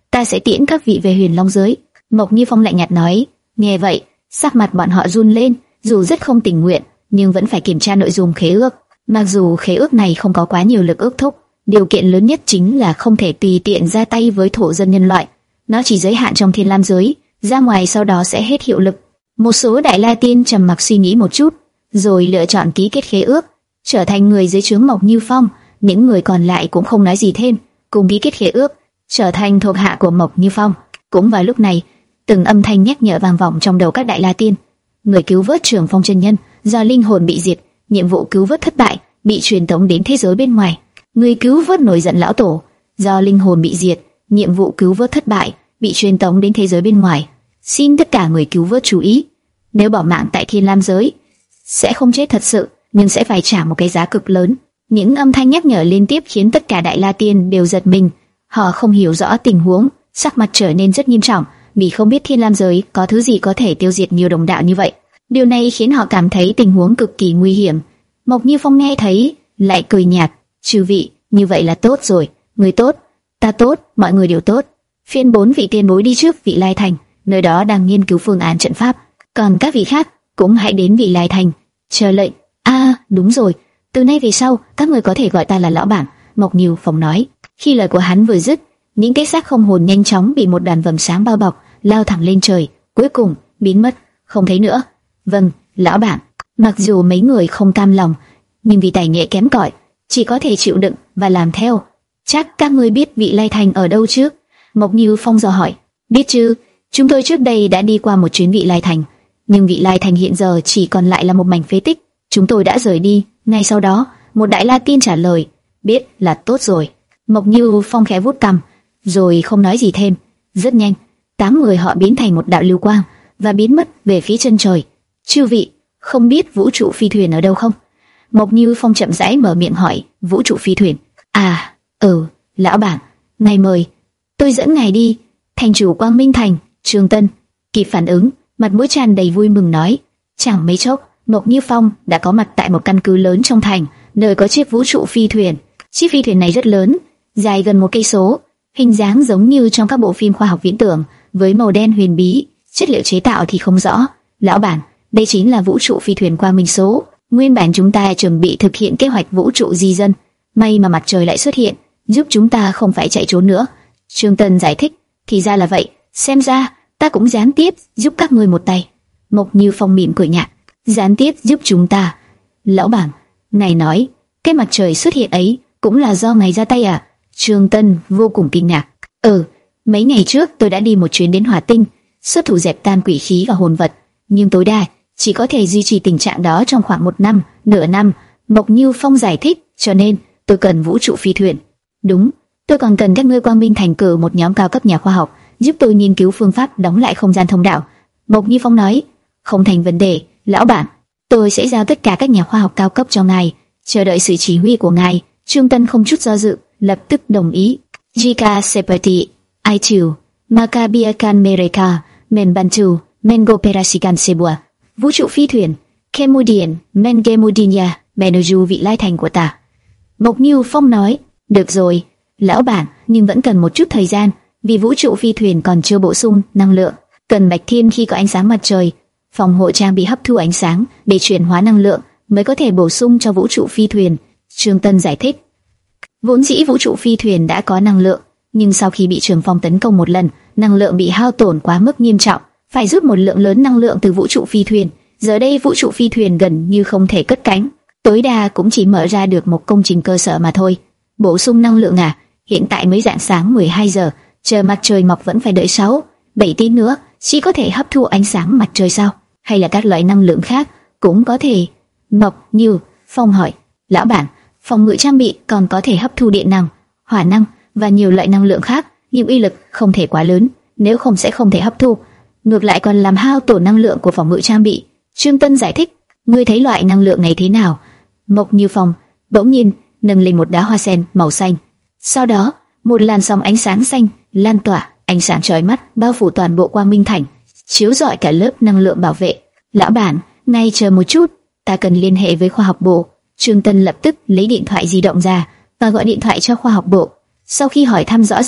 ta sẽ tiễn các vị về Huyền Long giới. Mộc Như Phong lạnh nhạt nói. Nghe vậy, sắc mặt bọn họ run lên, dù rất không tình nguyện, nhưng vẫn phải kiểm tra nội dung khế ước. Mặc dù khế ước này không có quá nhiều lực ước thúc, điều kiện lớn nhất chính là không thể tùy tiện ra tay với thổ dân nhân loại. Nó chỉ giới hạn trong Thiên Lam giới, ra ngoài sau đó sẽ hết hiệu lực. Một số Đại La Tiên trầm mặc suy nghĩ một chút, rồi lựa chọn ký kết khế ước, trở thành người dưới trướng Mộc Như Phong. Những người còn lại cũng không nói gì thêm, cùng ký kết khế ước, trở thành thuộc hạ của Mộc Như Phong. Cũng vào lúc này, từng âm thanh nhắc nhở vang vọng trong đầu các Đại La Tiên. Người cứu vớt Trường Phong chân nhân do linh hồn bị diệt, nhiệm vụ cứu vớt thất bại, bị truyền tống đến thế giới bên ngoài. Người cứu vớt nổi giận lão tổ do linh hồn bị diệt, nhiệm vụ cứu vớt thất bại, bị truyền tống đến thế giới bên ngoài. Xin tất cả người cứu vớt chú ý, nếu bỏ mạng tại Thiên Lam giới sẽ không chết thật sự, nhưng sẽ phải trả một cái giá cực lớn. Những âm thanh nhắc nhở liên tiếp khiến tất cả Đại La Tiên đều giật mình. Họ không hiểu rõ tình huống, sắc mặt trở nên rất nghiêm trọng, vì không biết Thiên Lam giới có thứ gì có thể tiêu diệt nhiều đồng đạo như vậy. Điều này khiến họ cảm thấy tình huống cực kỳ nguy hiểm. Mộc Như Phong nghe thấy, lại cười nhạt. Chư vị, như vậy là tốt rồi. Người tốt, ta tốt, mọi người đều tốt. Phiên bốn vị tiền bối đi trước Vị Lai Thành, nơi đó đang nghiên cứu phương án trận pháp. Còn các vị khác cũng hãy đến Vị Lai Thành chờ lệnh. À, đúng rồi, từ nay về sau các người có thể gọi ta là lão bản. Mộc Như Phong nói. Khi lời của hắn vừa dứt, những cái xác không hồn nhanh chóng bị một đoàn vầng sáng bao bọc, lao thẳng lên trời, cuối cùng biến mất, không thấy nữa. Vâng, lão bản. Mặc dù mấy người không cam lòng, nhưng vì tài nghệ kém cỏi, chỉ có thể chịu đựng và làm theo. Chắc các ngươi biết Vị Lai Thành ở đâu chứ? Mộc Như Phong dò hỏi. Biết chứ, chúng tôi trước đây đã đi qua một chuyến Vị Lai Thành, nhưng Vị Lai Thành hiện giờ chỉ còn lại là một mảnh phế tích. Chúng tôi đã rời đi. Ngay sau đó, một Đại La Tiên trả lời. Biết là tốt rồi. Mộc Như Phong khẽ vuốt cằm, rồi không nói gì thêm. Rất nhanh, tám người họ biến thành một đạo lưu quang và biến mất về phía chân trời. Chư vị, không biết vũ trụ phi thuyền ở đâu không? Mộc Như Phong chậm rãi mở miệng hỏi. Vũ trụ phi thuyền? À, ừ, lão bản, ngài mời, tôi dẫn ngài đi. Thành chủ Quang Minh Thành, Trương Tân kịp phản ứng, mặt mũi tràn đầy vui mừng nói. Chẳng mấy chốc, Mộc Như Phong đã có mặt tại một căn cứ lớn trong thành, nơi có chiếc vũ trụ phi thuyền. Chiếc phi thuyền này rất lớn, dài gần một cây số, hình dáng giống như trong các bộ phim khoa học viễn tưởng, với màu đen huyền bí. Chất liệu chế tạo thì không rõ. Lão bản, đây chính là vũ trụ phi thuyền Quang Minh số. Nguyên bản chúng ta chuẩn bị thực hiện kế hoạch vũ trụ di dân, may mà mặt trời lại xuất hiện, giúp chúng ta không phải chạy trốn nữa. Trương Tân giải thích. Thì ra là vậy, xem ra ta cũng gián tiếp giúp các ngươi một tay. Mộc Như Phong mỉm cười nhạt. Gián tiếp giúp chúng ta? Lão bản, ngài nói cái mặt trời xuất hiện ấy cũng là do ngài ra tay à? Trương Tân vô cùng kinh ngạc. Ừ, mấy ngày trước tôi đã đi một chuyến đến Hỏa Tinh, xuất thủ dẹp tan quỷ khí và hồn vật, nhưng tối đa chỉ có thể duy trì tình trạng đó trong khoảng một năm, nửa năm. Mộc Như Phong giải thích. Cho nên tôi cần vũ trụ phi thuyền. Đúng, tôi còn cần các ngươi Quang Minh Thành cử một nhóm cao cấp nhà khoa học giúp tôi nghiên cứu phương pháp đóng lại không gian thông đạo. Mộc Như Phong nói. Không thành vấn đề, lão bản, tôi sẽ giao tất cả các nhà khoa học cao cấp cho ngài, chờ đợi sự chỉ huy của ngài. Trương Tân không chút do dự, lập tức đồng ý. Jika seperti itu, maka biarkan mereka membantu mengoperasikan sebuah vũ trụ phi thuyền, kemudian mengemudinya menuju Vị Lai Thành của ta. Mộc Như Phong nói. Được rồi, lão bản, nhưng vẫn cần một chút thời gian, vì vũ trụ phi thuyền còn chưa bổ sung năng lượng, cần bạch thiên khi có ánh sáng mặt trời, phòng hộ trang bị hấp thu ánh sáng để chuyển hóa năng lượng mới có thể bổ sung cho vũ trụ phi thuyền. Trương Tân giải thích. Vốn dĩ vũ trụ phi thuyền đã có năng lượng, nhưng sau khi bị Trường Phong tấn công một lần, năng lượng bị hao tổn quá mức nghiêm trọng, phải rút một lượng lớn năng lượng từ vũ trụ phi thuyền. Giờ đây vũ trụ phi thuyền gần như không thể cất cánh, tối đa cũng chỉ mở ra được một công trình cơ sở mà thôi. Bổ sung năng lượng à? Hiện tại mới rạng sáng mười hai giờ, chờ mặt trời mọc vẫn phải đợi sáu, bảy tiếng nữa chỉ có thể hấp thu ánh sáng mặt trời sao? Hay là các loại năng lượng khác cũng có thể? Mộc Như Phong hỏi. Lão bản, phòng ngự trang bị còn có thể hấp thu điện năng, hỏa năng và nhiều loại năng lượng khác, nhưng uy lực không thể quá lớn, nếu không sẽ không thể hấp thu, ngược lại còn làm hao tổn năng lượng của phòng ngự trang bị. Trương Tân giải thích. Ngươi thấy loại năng lượng này thế nào? Mộc Như Phong bỗng nhiên nâng lên một đóa hoa sen màu xanh. Sau đó, một làn sóng ánh sáng xanh lan tỏa, ánh sáng chói mắt bao phủ toàn bộ Quang Minh Thành, chiếu rọi cả lớp năng lượng bảo vệ. Lão bản, ngay chờ một chút, ta cần liên hệ với khoa học bộ. Trương Tân lập tức lấy điện thoại di động ra và gọi điện thoại cho khoa học bộ. Sau khi hỏi thăm rõ ràng,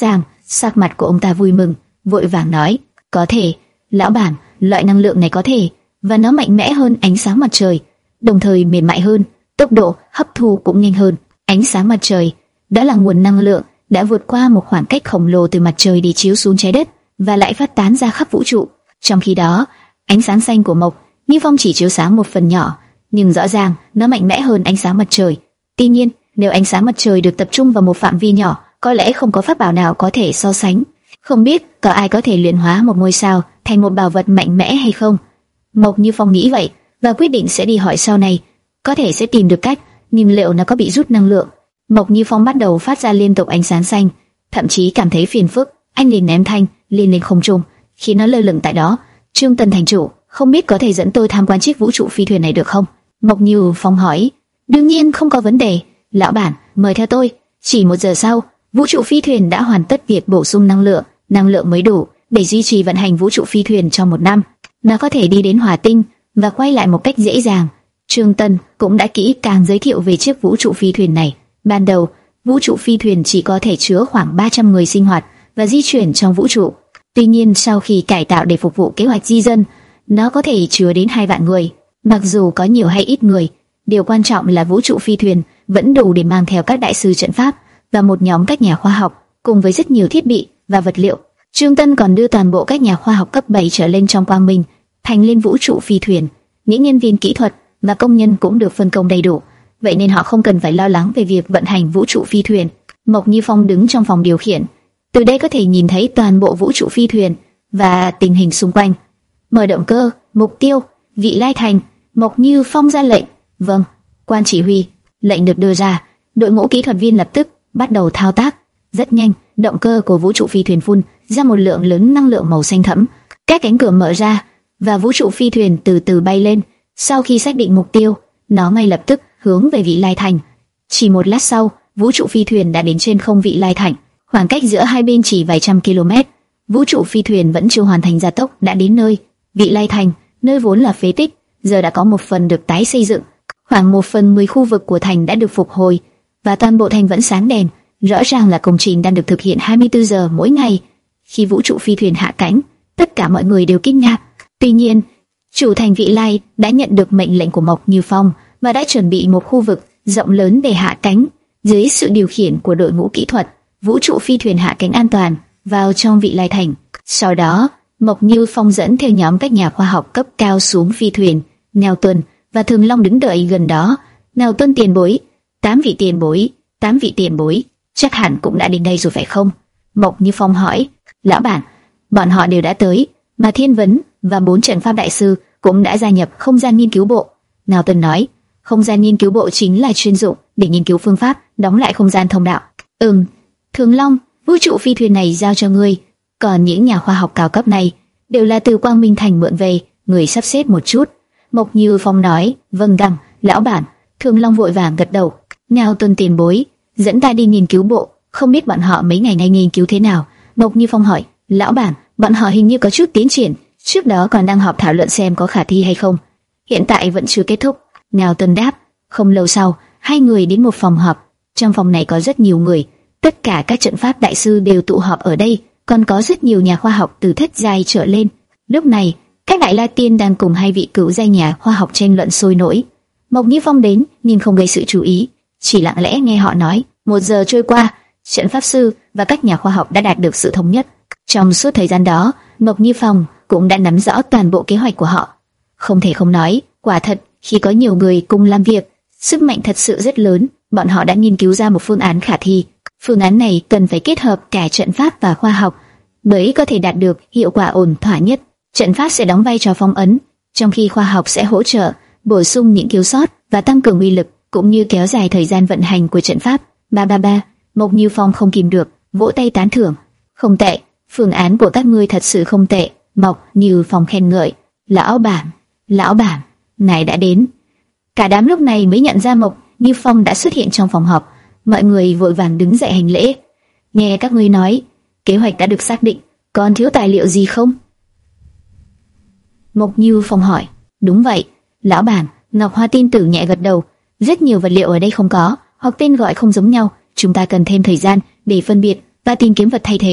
Sắc mặt của ông ta vui mừng, vội vàng nói, có thể, lão bản, loại năng lượng này có thể, và nó mạnh mẽ hơn ánh sáng mặt trời, đồng thời mềm mại hơn, tốc độ hấp thu cũng nhanh hơn. Ánh sáng mặt trời, đó là nguồn năng lượng đã vượt qua một khoảng cách khổng lồ từ mặt trời để chiếu xuống trái đất và lại phát tán ra khắp vũ trụ. Trong khi đó, ánh sáng xanh của Mộc Như Phong chỉ chiếu sáng một phần nhỏ, nhưng rõ ràng nó mạnh mẽ hơn ánh sáng mặt trời. Tuy nhiên, nếu ánh sáng mặt trời được tập trung vào một phạm vi nhỏ, có lẽ không có pháp bảo nào có thể so sánh. Không biết có ai có thể luyện hóa một ngôi sao thành một bảo vật mạnh mẽ hay không? Mộc Như Phong nghĩ vậy và quyết định sẽ đi hỏi sau này, có thể sẽ tìm được cách, nhưng liệu nó có bị rút năng lượng? Mộc Như Phong bắt đầu phát ra liên tục ánh sáng xanh, thậm chí cảm thấy phiền phức, anh liền ném thanh lên lên không trung, khi nó lơ lửng tại đó. Trương Tân thành chủ, không biết có thể dẫn tôi tham quan chiếc vũ trụ phi thuyền này được không? Mộc Như Phong hỏi. Đương nhiên không có vấn đề, lão bản, mời theo tôi. Chỉ một giờ sau, vũ trụ phi thuyền đã hoàn tất việc bổ sung năng lượng, năng lượng mới đủ để duy trì vận hành vũ trụ phi thuyền trong một năm. Nó có thể đi đến Hỏa Tinh và quay lại một cách dễ dàng. Trương Tân cũng đã kỹ càng giới thiệu về chiếc vũ trụ phi thuyền này. Ban đầu, vũ trụ phi thuyền chỉ có thể chứa khoảng ba trăm người sinh hoạt và di chuyển trong vũ trụ. Tuy nhiên, sau khi cải tạo để phục vụ kế hoạch di dân, nó có thể chứa đến hai vạn người. Mặc dù có nhiều hay ít người, điều quan trọng là vũ trụ phi thuyền vẫn đủ để mang theo các đại sư trận pháp và một nhóm các nhà khoa học, cùng với rất nhiều thiết bị và vật liệu. Trương Tân còn đưa toàn bộ các nhà khoa học cấp bảy trở lên trong quang minh thành lên vũ trụ phi thuyền. Những nhân viên kỹ thuật và công nhân cũng được phân công đầy đủ, vậy nên họ không cần phải lo lắng về việc vận hành vũ trụ phi thuyền. Mộc Như Phong đứng trong phòng điều khiển, từ đây có thể nhìn thấy toàn bộ vũ trụ phi thuyền và tình hình xung quanh. Mở động cơ, mục tiêu, Vị Lai Thành. Mộc Như Phong ra lệnh. Vâng, quan chỉ huy. Lệnh được đưa ra, đội ngũ kỹ thuật viên lập tức bắt đầu thao tác. Rất nhanh, động cơ của vũ trụ phi thuyền phun ra một lượng lớn năng lượng màu xanh thẫm. Các cánh cửa mở ra và vũ trụ phi thuyền từ từ bay lên. Sau khi xác định mục tiêu, nó ngay lập tức hướng về Vị Lai Thành. Chỉ một lát sau, vũ trụ phi thuyền đã đến trên không Vị Lai Thành. Khoảng cách giữa hai bên chỉ vài trăm km. Vũ trụ phi thuyền vẫn chưa hoàn thành gia tốc đã đến nơi Vị Lai Thành, nơi vốn là phế tích, giờ đã có một phần được tái xây dựng. Khoảng một phần mười khu vực của thành đã được phục hồi và toàn bộ thành vẫn sáng đèn. Rõ ràng là công trình đang được thực hiện hai mươi tư giờ mỗi ngày. Khi vũ trụ phi thuyền hạ cánh, tất cả mọi người đều kinh ngạc. Tuy nhiên, chủ thành Vị Lai đã nhận được mệnh lệnh của Mộc Như Phong và đã chuẩn bị một khu vực rộng lớn để hạ cánh. Dưới sự điều khiển của đội ngũ kỹ thuật, vũ trụ phi thuyền hạ cánh an toàn vào trong Vị Lai Thành. Sau đó, Mộc Như Phong dẫn theo nhóm các nhà khoa học cấp cao xuống phi thuyền. Nèo Tuần và Thường Long đứng đợi gần đó. Nèo Tuần tiền bối, tám vị tiền bối, tám vị tiền bối, chắc hẳn cũng đã đến đây rồi phải không? Mộc Như Phong hỏi. Lão bản, bọn họ đều đã tới, mà Thiên Vấn và bốn trận pháp đại sư cũng đã gia nhập không gian nghiên cứu bộ. Nèo Tuần nói. Không gian nghiên cứu bộ chính là chuyên dụng để nghiên cứu phương pháp đóng lại không gian thông đạo. Ừm. Thường Long, vũ trụ phi thuyền này giao cho ngươi, còn những nhà khoa học cao cấp này đều là từ Quang Minh Thành mượn về, người sắp xếp một chút. Mộc Như Phong nói. Vâng đằng, lão bản. Thường Long vội vàng gật đầu. Nào Tuần tiền bối, dẫn ta đi nghiên cứu bộ, không biết bọn họ mấy ngày nay nghiên cứu thế nào? Mộc Như Phong hỏi. Lão bản, bọn họ hình như có chút tiến triển, trước đó còn đang họp thảo luận xem có khả thi hay không. Hiện tại vẫn chưa kết thúc. Nào Tuần đáp. Không lâu sau, hai người đến một phòng họp. Trong phòng này có rất nhiều người, tất cả các trận pháp đại sư đều tụ họp ở đây, còn có rất nhiều nhà khoa học từ thất giai trở lên. Lúc này, các đại la tiên đang cùng hai vị cửu giai nhà khoa học tranh luận sôi nổi. Mộc Như Phong đến nhưng không gây sự chú ý, chỉ lặng lẽ nghe họ nói. Một giờ trôi qua, trận pháp sư và các nhà khoa học đã đạt được sự thống nhất. Trong suốt thời gian đó, Mộc Như Phong cũng đã nắm rõ toàn bộ kế hoạch của họ. Không thể không nói, quả thật khi có nhiều người cùng làm việc, sức mạnh thật sự rất lớn. Bọn họ đã nghiên cứu ra một phương án khả thi. Phương án này cần phải kết hợp cả trận pháp và khoa học mới có thể đạt được hiệu quả ổn thỏa nhất. Trận pháp sẽ đóng vai trò phong ấn, trong khi khoa học sẽ hỗ trợ bổ sung những thiếu sót và tăng cường uy lực, cũng như kéo dài thời gian vận hành của trận pháp. Ba ba ba. Mộc Như Phong không kìm được, vỗ tay tán thưởng. Không tệ, phương án của các ngươi thật sự không tệ. Mộc Như Phong khen ngợi. Lão bản, lão bản, ngài đã đến. Cả đám lúc này mới nhận ra Mộc Như Phong đã xuất hiện trong phòng họp. Mọi người vội vàng đứng dậy hành lễ. Nghe các ngươi nói, kế hoạch đã được xác định, còn thiếu tài liệu gì không? Mộc Như Phong hỏi. Đúng vậy, lão bản. Ngọc Hoa tin tử nhẹ gật đầu. Rất nhiều vật liệu ở đây không có, hoặc tên gọi không giống nhau. Chúng ta cần thêm thời gian để phân biệt và tìm kiếm vật thay thế.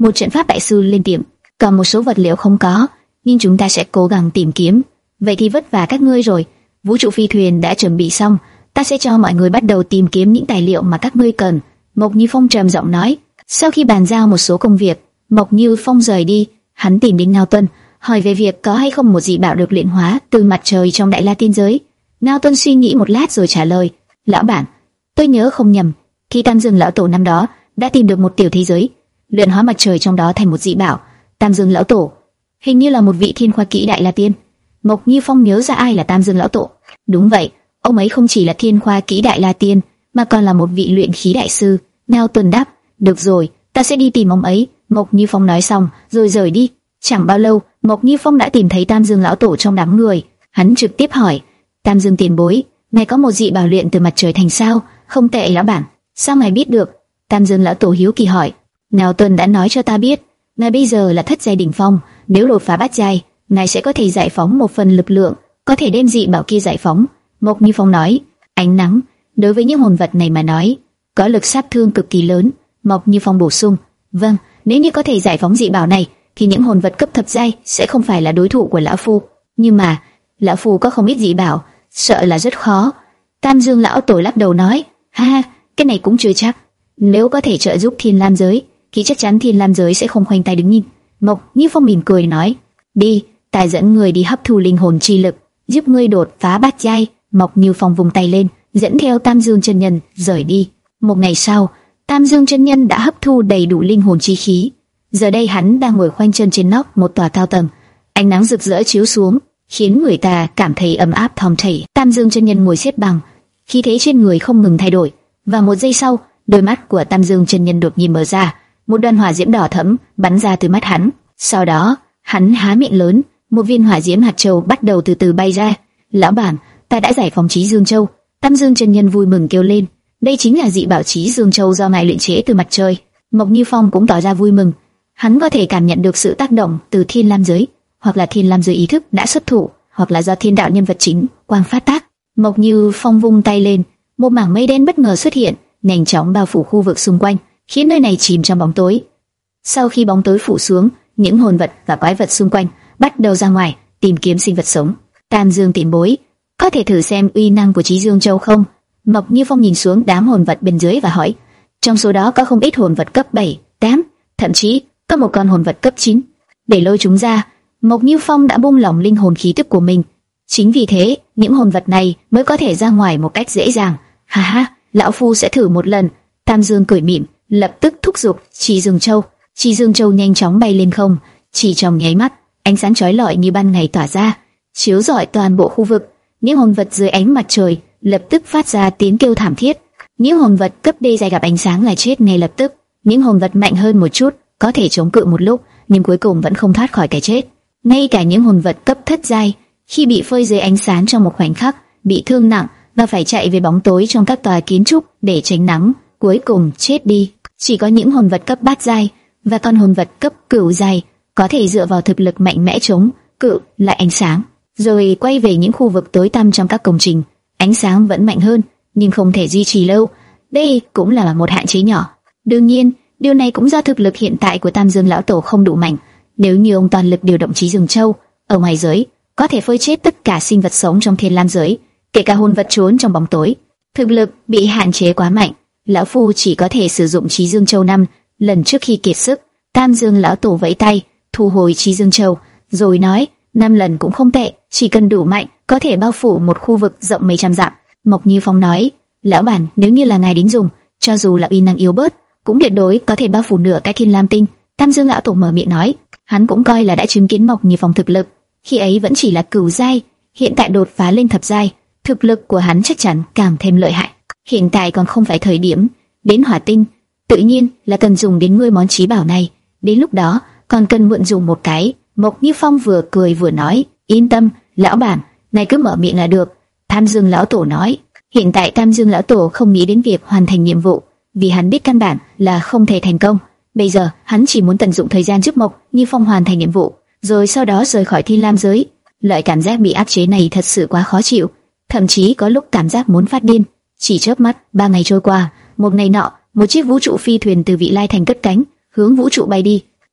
Một trận pháp đại sư lên tiếng, còn một số vật liệu không có, nhưng chúng ta sẽ cố gắng tìm kiếm. Vậy thì vất vả các ngươi rồi. Vũ trụ phi thuyền đã chuẩn bị xong, ta sẽ cho mọi người bắt đầu tìm kiếm những tài liệu mà các ngươi cần. Mộc Như Phong trầm giọng nói. Sau khi bàn giao một số công việc, Mộc Như Phong rời đi. Hắn tìm đến Ngao Tuân, hỏi về việc có hay không một dị bảo được luyện hóa từ mặt trời trong Đại La Tiên giới. Ngao Tuân suy nghĩ một lát rồi trả lời: lão bản, tôi nhớ không nhầm, khi Tam Dương lão tổ năm đó đã tìm được một tiểu thế giới, luyện hóa mặt trời trong đó thành một dị bảo. Tam Dương lão tổ hình như là một vị thiên khoa kỹ Đại La Tiên. Mộc Như Phong nhớ ra ai là Tam Dương lão tổ. Đúng vậy, ông ấy không chỉ là thiên khoa kỹ Đại La Tiên, mà còn là một vị luyện khí đại sư. Ngao Tuân đáp: được rồi, ta sẽ đi tìm ông ấy. Mộc Như Phong nói xong rồi rời đi. Chẳng bao lâu, Mộc Như Phong đã tìm thấy Tam Dương lão tổ trong đám người. Hắn trực tiếp hỏi: Tam Dương tiền bối, ngài có một dị bảo luyện từ mặt trời thành sao? Không tệ lão bản. Sao ngài biết được? Tam Dương lão tổ hiếu kỳ hỏi. Ngao Tuân đã nói cho ta biết, ngài bây giờ là thất giai đỉnh phong, nếu đột phá bát giai, ngài sẽ có thể giải phóng một phần lực lượng, có thể đem dị bảo kia giải phóng. Mộc Như Phong nói. Ánh nắng đối với những hồn vật này mà nói có lực sát thương cực kỳ lớn. Mộc Như Phong bổ sung. Vâng, nếu như có thể giải phóng dị bảo này, thì những hồn vật cấp thập giai sẽ không phải là đối thủ của lão phu. Nhưng mà lão phu có không ít dị bảo, sợ là rất khó. Tam Dương lão tổ lắc đầu nói. Ha ha, cái này cũng chưa chắc. Nếu có thể trợ giúp Thiên Lam giới, thì chắc chắn Thiên Lam giới sẽ không khoanh tay đứng nhìn. Mộc Như Phong mỉm cười nói. Đi, ta dẫn người đi hấp thu linh hồn chi lực, giúp ngươi đột phá bát giai. Mộc Như Phong vùng tay lên, dẫn theo Tam Dương chân nhân rời đi. Một ngày sau, Tam Dương chân nhân đã hấp thu đầy đủ linh hồn chi khí. Giờ đây hắn đang ngồi khoanh chân trên nóc một tòa cao tầng. Ánh nắng rực rỡ chiếu xuống, khiến người ta cảm thấy ấm áp thong thả. Tam Dương chân nhân ngồi xếp bằng, khí thế trên người không ngừng thay đổi. Và một giây sau, đôi mắt của Tam Dương chân nhân đột nhiên mở ra, một đoàn hỏa diễm đỏ thẫm bắn ra từ mắt hắn. Sau đó, hắn há miệng lớn, một viên hỏa diễm hạt châu bắt đầu từ từ bay ra. Lão bản, ta đã giải phóng Chí Dương Châu. Tam Dương chân nhân vui mừng kêu lên. Đây chính là dị bảo Chí Dương Châu do ngài luyện chế từ mặt trời. Mộc Như Phong cũng tỏ ra vui mừng. Hắn có thể cảm nhận được sự tác động từ Thiên Lam giới, hoặc là Thiên Lam giới ý thức đã xuất thủ, hoặc là do thiên đạo nhân vật chính quang phát tác. Mộc Như Phong vung tay lên, một mảng mây đen bất ngờ xuất hiện, nhanh chóng bao phủ khu vực xung quanh, khiến nơi này chìm trong bóng tối. Sau khi bóng tối phủ xuống, những hồn vật và quái vật xung quanh bắt đầu ra ngoài tìm kiếm sinh vật sống. Tam Dương tiền bối, có thể thử xem uy năng của Chí Dương Châu không? Mộc Như Phong nhìn xuống đám hồn vật bên dưới và hỏi. Trong số đó có không ít hồn vật cấp bảy, tám, thậm chí có một con hồn vật cấp chín. Để lôi chúng ra, Mộc Như Phong đã buông lỏng linh hồn khí tức của mình. Chính vì thế, những hồn vật này mới có thể ra ngoài một cách dễ dàng. Ha ha, lão phu sẽ thử một lần. Tam Dương cười mỉm, lập tức thúc giục Chí Dương Châu. Chí Dương Châu nhanh chóng bay lên không, chỉ trong nháy mắt, ánh sáng chói lọi như ban ngày tỏa ra, chiếu rọi toàn bộ khu vực. Những hồn vật dưới ánh mặt trời lập tức phát ra tiếng kêu thảm thiết. Những hồn vật cấp D giai gặp ánh sáng là chết ngay lập tức. Những hồn vật mạnh hơn một chút có thể chống cự một lúc, nhưng cuối cùng vẫn không thoát khỏi cái chết. Ngay cả những hồn vật cấp thất giai, khi bị phơi dưới ánh sáng trong một khoảnh khắc, bị thương nặng và phải chạy về bóng tối trong các tòa kiến trúc để tránh nắng, cuối cùng chết đi. Chỉ có những hồn vật cấp bát giai và con hồn vật cấp cửu giai có thể dựa vào thực lực mạnh mẽ chống cự lại ánh sáng, rồi quay về những khu vực tối tăm trong các công trình. Ánh sáng vẫn mạnh hơn, nhưng không thể duy trì lâu. Đây cũng là một hạn chế nhỏ. Đương nhiên, điều này cũng do thực lực hiện tại của Tam Dương lão tổ không đủ mạnh. Nếu như ông toàn lực điều động Chí Dương Châu ở ngoài giới, có thể phơi chết tất cả sinh vật sống trong Thiên Lam giới, kể cả hồn vật trốn trong bóng tối. Thực lực bị hạn chế quá mạnh, lão phu chỉ có thể sử dụng Chí Dương Châu năm lần trước khi kiệt sức. Tam Dương lão tổ vẫy tay, thu hồi Chí Dương Châu, rồi nói, năm lần cũng không tệ, chỉ cần đủ mạnh, có thể bao phủ một khu vực rộng mấy trăm dặm. Mộc Như Phong nói, lão bản, nếu như là ngài đến dùng, cho dù là uy năng yếu bớt, cũng tuyệt đối có thể bao phủ nửa cái Thiên Lam tinh. Tam Dương lão tổ mở miệng nói, hắn cũng coi là đã chứng kiến Mộc Như Phong thực lực, khi ấy vẫn chỉ là cửu giai, hiện tại đột phá lên thập giai, thực lực của hắn chắc chắn càng thêm lợi hại. Hiện tại còn không phải thời điểm đến hỏa tinh, tự nhiên là cần dùng đến ngươi món chí bảo này. Đến lúc đó còn cần mượn dùng một cái. Mộc Như Phong vừa cười vừa nói, yên tâm, lão bản, này cứ mở miệng là được. Tam Dương lão tổ nói, hiện tại Tam Dương lão tổ không nghĩ đến việc hoàn thành nhiệm vụ, vì hắn biết căn bản là không thể thành công. Bây giờ hắn chỉ muốn tận dụng thời gian giúp Mộc Như Phong hoàn thành nhiệm vụ, rồi sau đó rời khỏi Thiên Lam giới. Loại cảm giác bị áp chế này thật sự quá khó chịu, thậm chí có lúc cảm giác muốn phát điên. Chỉ chớp mắt, ba ngày trôi qua. Một ngày nọ, một chiếc vũ trụ phi thuyền từ Vị Lai Thành cất cánh, hướng vũ trụ bay đi.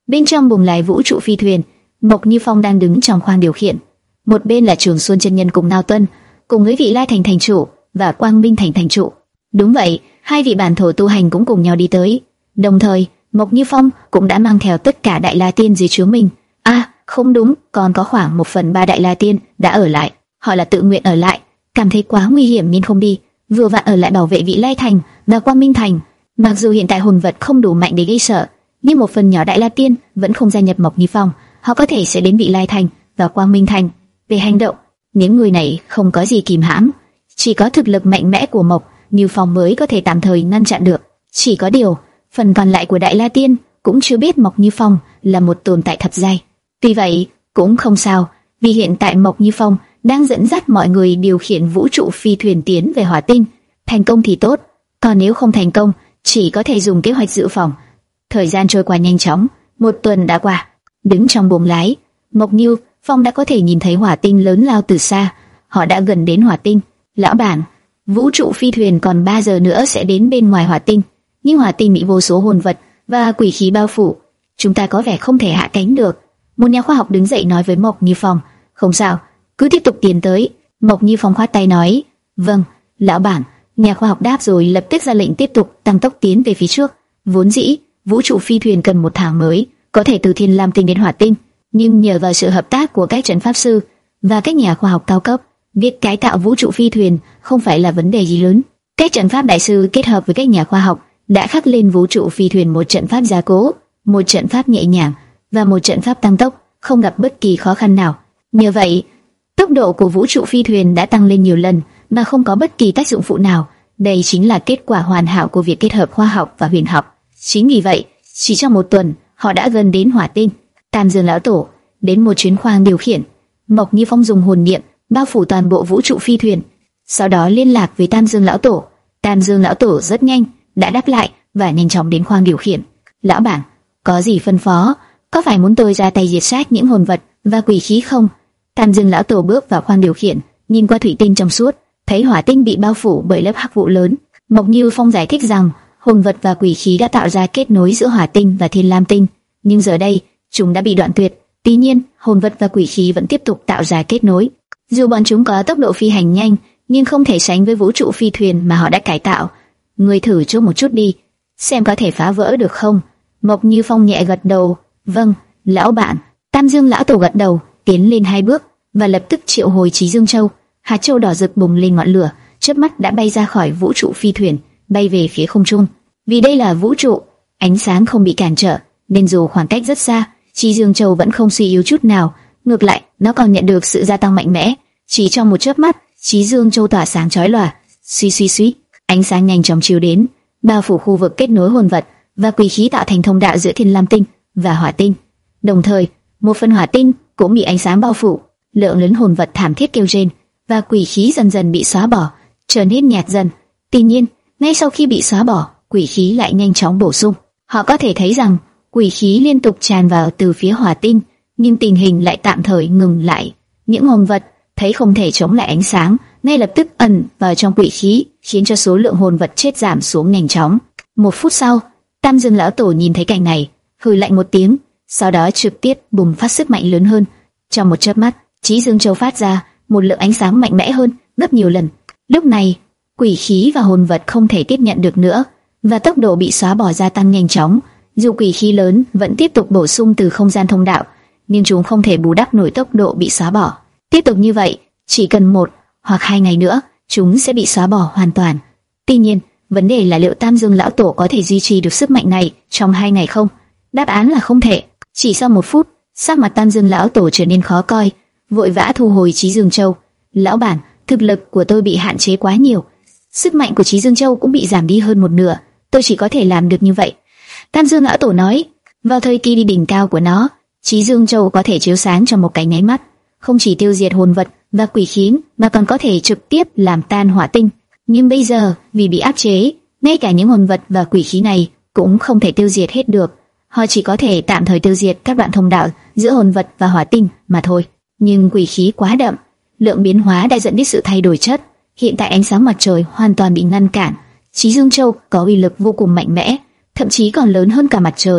Bên trong buồng lái vũ trụ phi thuyền, Mộc Như Phong đang đứng trong khoang điều khiển. Một bên là Trường Xuân chân nhân cùng Ngao Tuân, cùng với vị Lai Thành thành chủ và Quang Minh Thành thành chủ. Đúng vậy, hai vị bản thổ tu hành cũng cùng nhau đi tới. Đồng thời, Mộc Như Phong cũng đã mang theo tất cả Đại La Tiên dưới trướng mình. À, không đúng, còn có khoảng một phần ba Đại La Tiên đã ở lại. Họ là tự nguyện ở lại, cảm thấy quá nguy hiểm nên không đi, vừa vặn ở lại bảo vệ vị Lai Thành và Quang Minh Thành. Mặc dù hiện tại hồn vật không đủ mạnh để gây sợ, nhưng một phần nhỏ Đại La Tiên vẫn không gia nhập Mộc Như Phong, họ có thể sẽ đến vị Lai Thành và Quang Minh Thành. Về hành động, những người này không có gì kìm hãm, chỉ có thực lực mạnh mẽ của Mộc Như Phong mới có thể tạm thời ngăn chặn được. Chỉ có điều, phần còn lại của Đại La Tiên cũng chưa biết Mộc Như Phong là một tồn tại thập giai. Tuy vậy, cũng không sao, vì hiện tại Mộc Như Phong đang dẫn dắt mọi người điều khiển vũ trụ phi thuyền tiến về Hỏa Tinh. Thành công thì tốt, còn nếu không thành công, chỉ có thể dùng kế hoạch dự phòng. Thời gian trôi qua nhanh chóng, một tuần đã qua. Đứng trong buồng lái, Mộc Như Phong đã có thể nhìn thấy Hỏa Tinh lớn lao từ xa. Họ đã gần đến Hỏa Tinh. Lão bản, vũ trụ phi thuyền còn ba giờ nữa sẽ đến bên ngoài Hỏa Tinh, nhưng Hỏa Tinh bị vô số hồn vật và quỷ khí bao phủ, chúng ta có vẻ không thể hạ cánh được. Một nhà khoa học đứng dậy nói với Mộc Như Phong. Không sao, cứ tiếp tục tiến tới. Mộc Như Phong khoát tay nói, vâng, lão bản. Nhà khoa học đáp rồi lập tức ra lệnh tiếp tục tăng tốc tiến về phía trước. Vốn dĩ vũ trụ phi thuyền cần một tháng mới có thể từ Thiên Lam Tinh đến Hỏa Tinh, nhưng nhờ vào sự hợp tác của các trận pháp sư và các nhà khoa học cao cấp, việc cải tạo vũ trụ phi thuyền không phải là vấn đề gì lớn. Các trận pháp đại sư kết hợp với các nhà khoa học đã khắc lên vũ trụ phi thuyền một trận pháp gia cố, một trận pháp nhẹ nhàng và một trận pháp tăng tốc, không gặp bất kỳ khó khăn nào. Nhờ vậy, tốc độ của vũ trụ phi thuyền đã tăng lên nhiều lần mà không có bất kỳ tác dụng phụ nào. Đây chính là kết quả hoàn hảo của việc kết hợp khoa học và huyền học. Chính vì vậy, chỉ trong một tuần, họ đã gần đến Hỏa Tinh. Tam Dương lão tổ đến một chuyến khoang điều khiển. Mộc Như Phong dùng hồn niệm bao phủ toàn bộ vũ trụ phi thuyền, sau đó liên lạc với Tam Dương lão tổ. Tam Dương lão tổ rất nhanh đã đáp lại và nhanh chóng đến khoang điều khiển. Lão bản, có gì phân phó? Có phải muốn tôi ra tay diệt sát những hồn vật và quỷ khí không? Tam Dương lão tổ bước vào khoang điều khiển, nhìn qua thủy tinh trong suốt, thấy Hỏa Tinh bị bao phủ bởi lớp hắc vụ lớn. Mộc Như Phong giải thích rằng hồn vật và quỷ khí đã tạo ra kết nối giữa Hỏa Tinh và Thiên Lam Tinh, nhưng giờ đây chúng đã bị đoạn tuyệt. Tuy nhiên, hồn vật và quỷ khí vẫn tiếp tục tạo ra kết nối. Dù bọn chúng có tốc độ phi hành nhanh, nhưng không thể sánh với vũ trụ phi thuyền mà họ đã cải tạo. Người thử trước một chút đi, xem có thể phá vỡ được không? Mộc Như Phong nhẹ gật đầu. Vâng, lão bản. Tam Dương lão tổ gật đầu, tiến lên hai bước và lập tức triệu hồi Chí Dương Châu. Hạt châu đỏ rực bùng lên ngọn lửa, chớp mắt đã bay ra khỏi vũ trụ phi thuyền, bay về phía không trung. Vì đây là vũ trụ, ánh sáng không bị cản trở, nên dù khoảng cách rất xa, Chí Dương Châu vẫn không suy yếu chút nào. Ngược lại, nó còn nhận được sự gia tăng mạnh mẽ. Chỉ trong một chớp mắt, Chí Dương Châu tỏa sáng chói lòa. Suy suy suy, ánh sáng nhanh chóng chiếu đến, bao phủ khu vực kết nối hồn vật và quỷ khí, tạo thành thông đạo giữa Thiên Lam Tinh và Hỏa Tinh. Đồng thời, một phần Hỏa Tinh cũng bị ánh sáng bao phủ. Lượng lớn hồn vật thảm thiết kêu rên và quỷ khí dần dần bị xóa bỏ, trở nên nhạt dần. Tuy nhiên, ngay sau khi bị xóa bỏ, quỷ khí lại nhanh chóng bổ sung. Họ có thể thấy rằng quỷ khí liên tục tràn vào từ phía Hỏa Tinh, nhưng tình hình lại tạm thời ngừng lại. Những hồn vật thấy không thể chống lại ánh sáng, ngay lập tức ẩn vào trong quỷ khí, khiến cho số lượng hồn vật chết giảm xuống nhanh chóng. Một phút sau, Tam Dương lão tổ nhìn thấy cảnh này, hừ lạnh một tiếng, sau đó trực tiếp bùng phát sức mạnh lớn hơn. Trong một chớp mắt, Chí Dương Châu phát ra một lượng ánh sáng mạnh mẽ hơn gấp nhiều lần. Lúc này, quỷ khí và hồn vật không thể tiếp nhận được nữa, và tốc độ bị xóa bỏ gia tăng nhanh chóng. Dù quỷ khí lớn vẫn tiếp tục bổ sung từ không gian thông đạo, nhưng chúng không thể bù đắp nổi tốc độ bị xóa bỏ. Tiếp tục như vậy, chỉ cần một hoặc hai ngày nữa, chúng sẽ bị xóa bỏ hoàn toàn. Tuy nhiên, vấn đề là liệu Tam Dương lão tổ có thể duy trì được sức mạnh này trong hai ngày không? Đáp án là không thể. Chỉ sau một phút, sắc mặt Tam Dương lão tổ trở nên khó coi, vội vã thu hồi Chí Dương Châu. Lão bản, thực lực của tôi bị hạn chế quá nhiều, sức mạnh của Chí Dương Châu cũng bị giảm đi hơn một nửa. Tôi chỉ có thể làm được như vậy. Tam Dương lão tổ nói. Vào thời kỳ đi đỉnh cao của nó, Chí Dương Châu có thể chiếu sáng trong một cái nháy mắt, không chỉ tiêu diệt hồn vật và quỷ khí, mà còn có thể trực tiếp làm tan Hỏa Tinh. Nhưng bây giờ, vì bị áp chế, ngay cả những hồn vật và quỷ khí này cũng không thể tiêu diệt hết được. Họ chỉ có thể tạm thời tiêu diệt các đoạn thông đạo giữa hồn vật và Hỏa Tinh mà thôi. Nhưng quỷ khí quá đậm, lượng biến hóa đã dẫn đến sự thay đổi chất. Hiện tại ánh sáng mặt trời hoàn toàn bị ngăn cản. Chí Dương Châu có uy lực vô cùng mạnh mẽ, thậm chí còn lớn hơn cả mặt trời.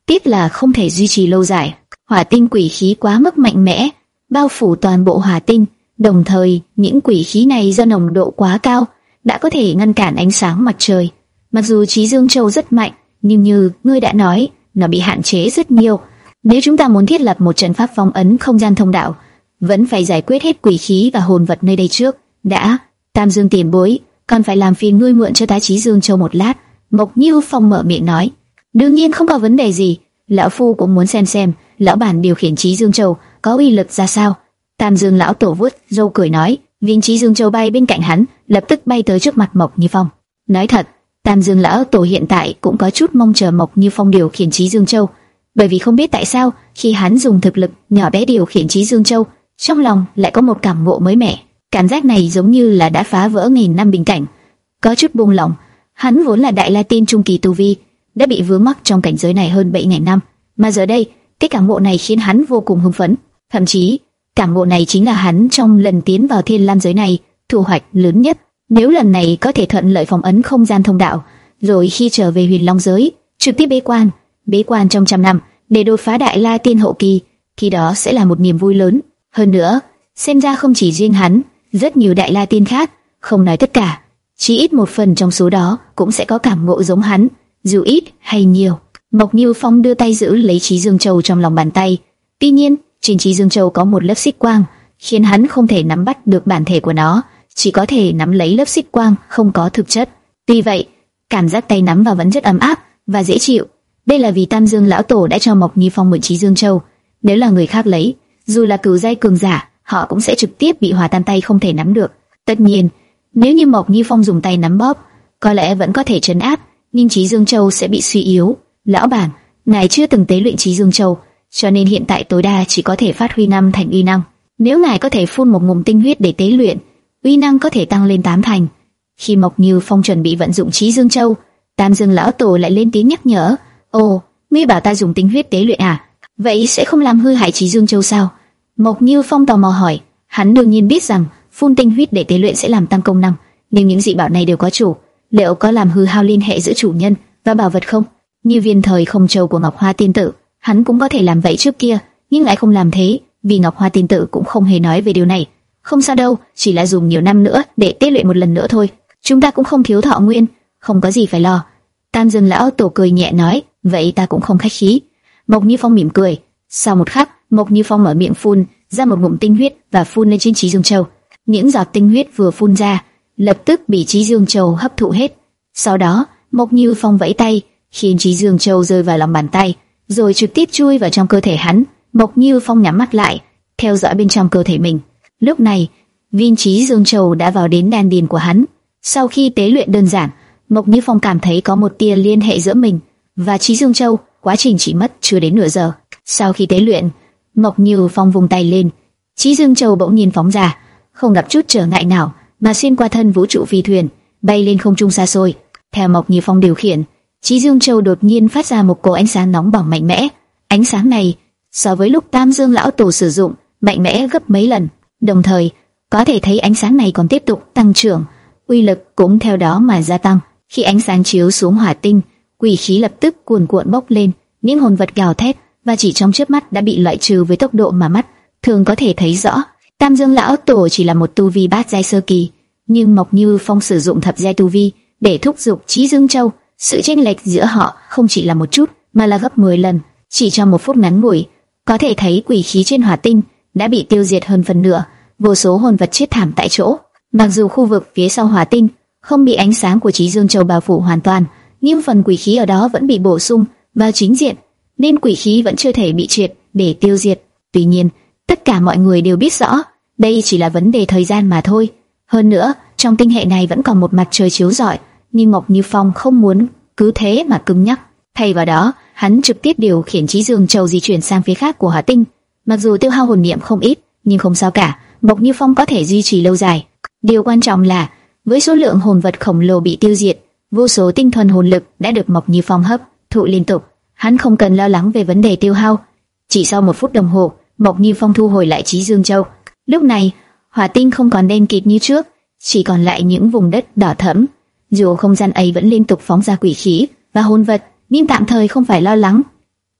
tiếc là không thể duy trì lâu dài. Hỏa tinh quỷ khí quá mức mạnh mẽ, bao phủ toàn bộ hỏa tinh. Đồng thời, những quỷ khí này do nồng độ quá cao đã có thể ngăn cản ánh sáng mặt trời. Mặc dù Chí Dương Châu rất mạnh, nhưng như ngươi đã nói, nó bị hạn chế rất nhiều. Nếu chúng ta muốn thiết lập một trận pháp phong ấn không gian thông đạo, vẫn phải giải quyết hết quỷ khí và hồn vật nơi đây trước. Đã, Tam Dương tiền bối, còn phải làm phiền ngươi mượn cho ta Chí Dương Châu một lát. Mộc Như Phong mở miệng nói. Đương nhiên không có vấn đề gì, lão phu cũng muốn xem xem lão bản điều khiển Chí Dương Châu có uy lực ra sao. Tam Dương lão tổ vuốt râu cười nói. Viên Chí Dương Châu bay bên cạnh hắn, lập tức bay tới trước mặt Mộc Như Phong. Nói thật, Tam Dương lão tổ hiện tại cũng có chút mong chờ Mộc Như Phong điều khiển Chí Dương Châu, bởi vì không biết tại sao khi hắn dùng thực lực nhỏ bé điều khiển Chí Dương Châu, trong lòng lại có một cảm ngộ mới mẻ. Cảm giác này giống như là đã phá vỡ nghìn năm bình cảnh, có chút buông lỏng. Hắn vốn là Đại La Tiên trung kỳ tu vi, đã bị vướng mắc trong cảnh giới này hơn bảy nghìn năm, mà giờ đây, cái cảm ngộ này khiến hắn vô cùng hưng phấn. Thậm chí, cảm ngộ này chính là hắn trong lần tiến vào Thiên Lam giới này thu hoạch lớn nhất. Nếu lần này có thể thuận lợi phong ấn không gian thông đạo, rồi khi trở về Huyền Long giới, trực tiếp bế quan, bế quan trong trăm năm để đột phá Đại La Tiên hậu kỳ, khi đó sẽ là một niềm vui lớn. Hơn nữa, xem ra không chỉ riêng hắn, rất nhiều Đại La Tiên khác, không nói tất cả, chỉ ít một phần trong số đó cũng sẽ có cảm ngộ giống hắn, dù ít hay nhiều. Mộc Như Phong đưa tay giữ lấy Chí Dương Châu trong lòng bàn tay. Tuy nhiên, trên Chí Dương Châu có một lớp xích quang, khiến hắn không thể nắm bắt được bản thể của nó, chỉ có thể nắm lấy lớp xích quang không có thực chất. Tuy vậy, cảm giác tay nắm vào vẫn rất ấm áp và dễ chịu. Đây là vì Tam Dương lão tổ đã cho Mộc Như Phong mượn Chí Dương Châu. Nếu là người khác lấy, dù là cửu giai cường giả, họ cũng sẽ trực tiếp bị hòa tan tay không thể nắm được. Tất nhiên, nếu như Mộc Như Phong dùng tay nắm bóp, có lẽ vẫn có thể trấn áp, nhưng Chí Dương Châu sẽ bị suy yếu. Lão bản, ngài chưa từng tế luyện Chí Dương Châu, cho nên hiện tại tối đa chỉ có thể phát huy năm thành uy năng. Nếu ngài có thể phun một ngụm tinh huyết để tế luyện, uy năng có thể tăng lên tám thành. Khi Mộc Như Phong chuẩn bị vận dụng Chí Dương Châu, Tam Dương lão tổ lại lên tiếng nhắc nhở. Ồ, ngươi bảo ta dùng tinh huyết tế luyện à? Vậy sẽ không làm hư hại Chí Dương Châu sao? Mộc Như Phong tò mò hỏi. Hắn đương nhiên biết rằng phun tinh huyết để tế luyện sẽ làm tăng công năng, nhưng những dị bảo này đều có chủ, liệu có làm hư hao liên hệ giữa chủ nhân và bảo vật không? Như viên thời không châu của Ngọc Hoa Tiên Tử, hắn cũng có thể làm vậy trước kia, nhưng lại không làm thế, vì Ngọc Hoa Tiên Tử cũng không hề nói về điều này. Không sao đâu, chỉ là dùng nhiều năm nữa để tế luyện một lần nữa thôi. Chúng ta cũng không thiếu thọ nguyên, không có gì phải lo. Tam Dương lão tổ cười nhẹ nói. Vậy ta cũng không khách khí. Mộc Như Phong mỉm cười. Sau một khắc, Mộc Như Phong mở miệng phun ra một ngụm tinh huyết và phun lên trên Chí Dương Châu. Những giọt tinh huyết vừa phun ra, lập tức bị Chí Dương Châu hấp thụ hết. Sau đó, Mộc Như Phong vẫy tay, khiến Chí Dương Châu rơi vào lòng bàn tay, rồi trực tiếp chui vào trong cơ thể hắn. Mộc Như Phong nhắm mắt lại, theo dõi bên trong cơ thể mình. Lúc này, viên Chí Dương Châu đã vào đến đan điền của hắn. Sau khi tế luyện đơn giản, Mộc Như Phong cảm thấy có một tia liên hệ giữa mình và Chí Dương Châu. Quá trình chỉ mất chưa đến nửa giờ. Sau khi tế luyện, Mộc Như Phong vung tay lên, Chí Dương Châu bỗng nhiên phóng ra, không gặp chút trở ngại nào mà xuyên qua thân vũ trụ phi thuyền, bay lên không trung xa xôi. Theo Mộc Như Phong điều khiển, Chí Dương Châu đột nhiên phát ra một cỗ ánh sáng nóng bỏng mạnh mẽ. Ánh sáng này so với lúc Tam Dương lão tổ sử dụng mạnh mẽ gấp mấy lần. Đồng thời, có thể thấy ánh sáng này còn tiếp tục tăng trưởng, uy lực cũng theo đó mà gia tăng. Khi ánh sáng chiếu xuống hỏa tinh, quỷ khí lập tức cuồn cuộn bốc lên, những hồn vật gào thét và chỉ trong chớp mắt đã bị loại trừ với tốc độ mà mắt thường có thể thấy rõ. Tam Dương lão tổ chỉ là một tu vi bát giai sơ kỳ, nhưng Mộc Như Phong sử dụng thập giai tu vi để thúc giục Chí Dương Châu, sự chênh lệch giữa họ không chỉ là một chút mà là gấp mười lần. Chỉ trong một phút ngắn ngủi, có thể thấy quỷ khí trên hỏa tinh đã bị tiêu diệt hơn phần nửa, vô số hồn vật chết thảm tại chỗ. Mặc dù khu vực phía sau hỏa tinh không bị ánh sáng của Chí Dương Châu bao phủ hoàn toàn, nhưng phần quỷ khí ở đó vẫn bị bổ sung vào chính diện, nên quỷ khí vẫn chưa thể bị triệt để tiêu diệt. Tuy nhiên, tất cả mọi người đều biết rõ, đây chỉ là vấn đề thời gian mà thôi. Hơn nữa, trong tinh hệ này vẫn còn một mặt trời chiếu rọi, nhưng Mộc Như Phong không muốn cứ thế mà cứng nhắc. Thay vào đó, hắn trực tiếp điều khiển Chí Dương Châu di chuyển sang phía khác của hỏa tinh. Mặc dù tiêu hao hồn niệm không ít, nhưng không sao cả, Mộc Như Phong có thể duy trì lâu dài. Điều quan trọng là, với số lượng hồn vật khổng lồ bị tiêu diệt, vô số tinh thuần hồn lực đã được Mộc Như Phong hấp thụ liên tục, hắn không cần lo lắng về vấn đề tiêu hao. Chỉ sau một phút đồng hồ, Mộc Như Phong thu hồi lại Chí Dương Châu. Lúc này, hỏa tinh không còn đen kịt như trước, chỉ còn lại những vùng đất đỏ thẫm. Dù không gian ấy vẫn liên tục phóng ra quỷ khí và hồn vật, nhưng tạm thời không phải lo lắng.